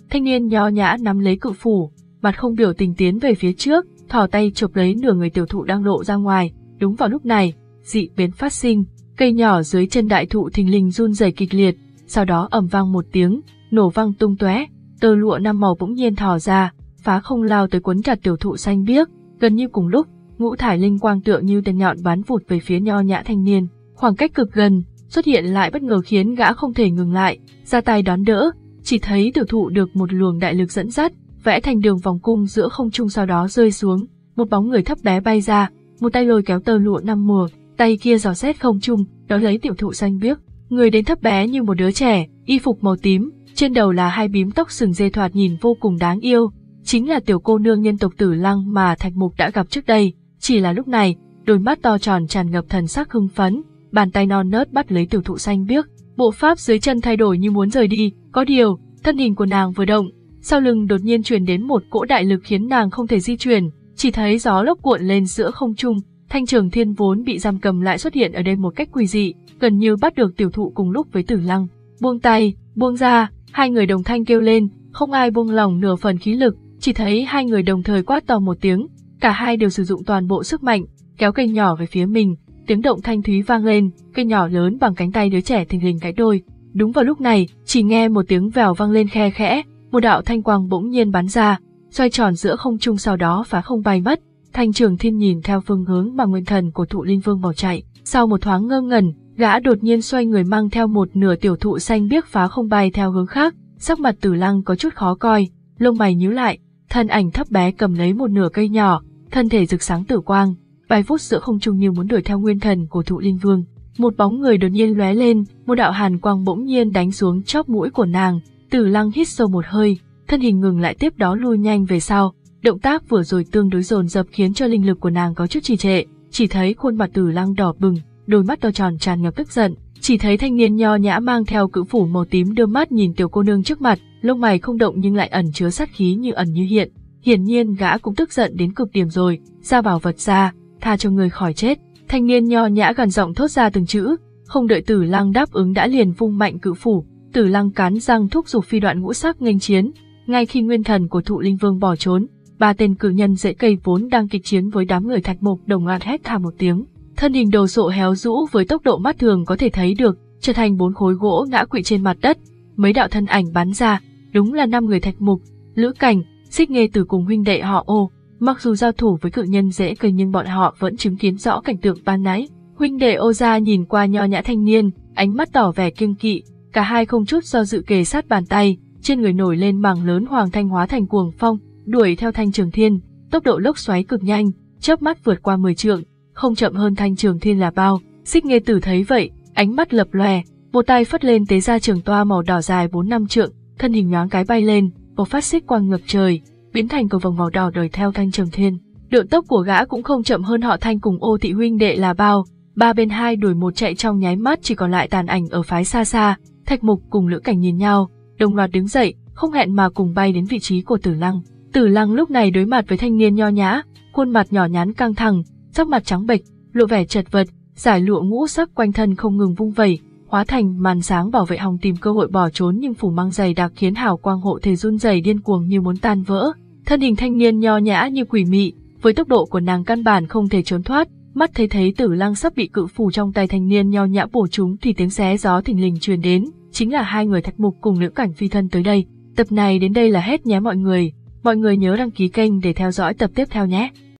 Thanh niên nho nhã nắm lấy cự phủ, mặt không biểu tình tiến về phía trước, thò tay chộp lấy nửa người tiểu thụ đang lộ ra ngoài. Đúng vào lúc này, dị biến phát sinh, cây nhỏ dưới chân đại thụ thình lình run rẩy kịch liệt, sau đó ầm vang một tiếng, nổ vang tung tóe, tơ lụa năm màu bỗng nhiên thò ra, phá không lao tới quấn chặt tiểu thụ xanh biếc. Gần như cùng lúc, ngũ thải linh quang tựa như tên nhọn bắn vụt về phía nho nhã thanh niên, khoảng cách cực gần, xuất hiện lại bất ngờ khiến gã không thể ngừng lại, ra tay đón đỡ, chỉ thấy tiểu thụ được một luồng đại lực dẫn dắt, vẽ thành đường vòng cung giữa không trung, sau đó rơi xuống, một bóng người thấp bé bay ra, một tay lôi kéo tơ lụa năm mùa, tay kia dò xét không trung, đón lấy tiểu thụ xanh biếc. Người đến thấp bé như một đứa trẻ, y phục màu tím, trên đầu là hai bím tóc sừng dê thoạt nhìn vô cùng đáng yêu, chính là tiểu cô nương nhân tộc Tử Lăng mà Thạch Mục đã gặp trước đây. Chỉ là lúc này, đôi mắt to tròn tràn ngập thần sắc hưng phấn, bàn tay non nớt bắt lấy tiểu thụ xanh biếc, bộ pháp dưới chân thay đổi như muốn rời đi. Có điều, thân hình của nàng vừa động, sau lưng đột nhiên truyền đến một cỗ đại lực khiến nàng không thể di chuyển, chỉ thấy gió lốc cuộn lên giữa không trung, thanh trường thiên vốn bị giam cầm lại xuất hiện ở đây một cách quỷ dị, gần như bắt được tiểu thụ cùng lúc với Tử Lăng. Buông tay, buông ra, hai người đồng thanh kêu lên, không ai buông lỏng nửa phần khí lực, chỉ thấy hai người đồng thời quát to một tiếng, cả hai đều sử dụng toàn bộ sức mạnh, kéo cây nhỏ về phía mình, tiếng động thanh thúy vang lên, cây nhỏ lớn bằng cánh tay đứa trẻ thình lình gãy đôi. Đúng vào lúc này, chỉ nghe một tiếng vèo vang lên khe khẽ, một đạo thanh quang bỗng nhiên bắn ra, xoay tròn giữa không trung, sau đó phá không bay mất. Thanh Trường Thiên nhìn theo phương hướng mà nguyên thần của Thụ Linh Vương bỏ chạy, sau một thoáng ngơ ngẩn, gã đột nhiên xoay người mang theo một nửa tiểu thụ xanh biếc phá không bay theo hướng khác. Sắc mặt Tử Lăng có chút khó coi, lông mày nhíu lại, thân ảnh thấp bé cầm lấy một nửa cây nhỏ, thân thể rực sáng tử quang, bay vút giữa không trung như muốn đuổi theo nguyên thần của Thụ Linh Vương. Một bóng người đột nhiên lóe lên, một đạo hàn quang bỗng nhiên đánh xuống chóp mũi của nàng. Tử Lăng hít sâu một hơi, thân hình ngừng lại, tiếp đó lui nhanh về sau. Động tác vừa rồi tương đối dồn dập khiến cho linh lực của nàng có chút trì trệ, chỉ thấy khuôn mặt Tử Lăng đỏ bừng, đôi mắt to tròn tràn ngập tức giận. Chỉ thấy thanh niên nho nhã mang theo cự phủ màu tím đưa mắt nhìn tiểu cô nương trước mặt, lông mày không động nhưng lại ẩn chứa sát khí như ẩn như hiện. Hiển nhiên gã cũng tức giận đến cực điểm rồi. Ra bảo vật ra, tha cho người khỏi chết. Thanh niên nho nhã gần giọng thốt ra từng chữ, không đợi Tử Lăng đáp ứng đã liền vung mạnh cự phủ. Tử Lăng cắn răng thúc giục phi đoạn ngũ sắc nghênh chiến. Ngay khi nguyên thần của Thụ Linh Vương bỏ trốn, ba tên cử nhân rễ cây vốn đang kịch chiến với đám người Thạch Mục đồng loạt hét thảm một tiếng, thân hình đồ sộ héo rũ với tốc độ mắt thường có thể thấy được, trở thành bốn khối gỗ ngã quỵ trên mặt đất. Mấy đạo thân ảnh bắn ra, đúng là năm người Thạch Mục, Lữ Cảnh, Xích Nghê Tử cùng huynh đệ họ Ô. Mặc dù giao thủ với cự nhân rễ cây nhưng bọn họ vẫn chứng kiến rõ cảnh tượng ban nãy. Huynh đệ Ô gia nhìn qua nho nhã thanh niên, ánh mắt tỏ vẻ kiêng kỵ, cả hai không chút do dự kề sát bàn tay, trên người nổi lên mảng lớn hoàng thanh hóa thành cuồng phong, đuổi theo Thanh Trường Thiên, tốc độ lốc xoáy cực nhanh, chớp mắt vượt qua mười trượng, không chậm hơn Thanh Trường Thiên là bao. Xích Nghê Tử thấy vậy, ánh mắt lập lòe, một tay phất lên tế ra trường toa màu đỏ dài bốn năm trượng, thân hình nhoáng cái bay lên, bộc phát xích quang ngập trời, biến thành cầu vồng màu đỏ đuổi theo Thanh Trường Thiên. Độ tốc của gã cũng không chậm hơn họ Thanh cùng Ô thị huynh đệ là bao, ba bên hai đuổi một chạy trong nháy mắt chỉ còn lại tàn ảnh ở phái xa xa. Thạch Mục cùng Lữ Cảnh nhìn nhau, đồng loạt đứng dậy, không hẹn mà cùng bay đến vị trí của Tử Lăng. Tử Lăng lúc này đối mặt với thanh niên nho nhã, khuôn mặt nhỏ nhắn căng thẳng, sắc mặt trắng bệch, lộ vẻ chật vật, giải lụa ngũ sắc quanh thân không ngừng vung vẩy, hóa thành màn sáng bảo vệ hòng tìm cơ hội bỏ trốn, nhưng phủ mang dày đặc khiến hào quang hộ thể run rẩy điên cuồng như muốn tan vỡ. Thân hình thanh niên nho nhã như quỷ mị, với tốc độ của nàng căn bản không thể trốn thoát. Mắt thấy thấy Tử Lăng sắp bị cự phủ trong tay thanh niên nho nhã bổ trúng thì tiếng xé gió thình lình truyền đến, chính là hai người Thạch Mục cùng Lữ Cảnh phi thân tới đây. Tập này đến đây là hết nhé mọi người. Mọi người nhớ đăng ký kênh để theo dõi tập tiếp theo nhé.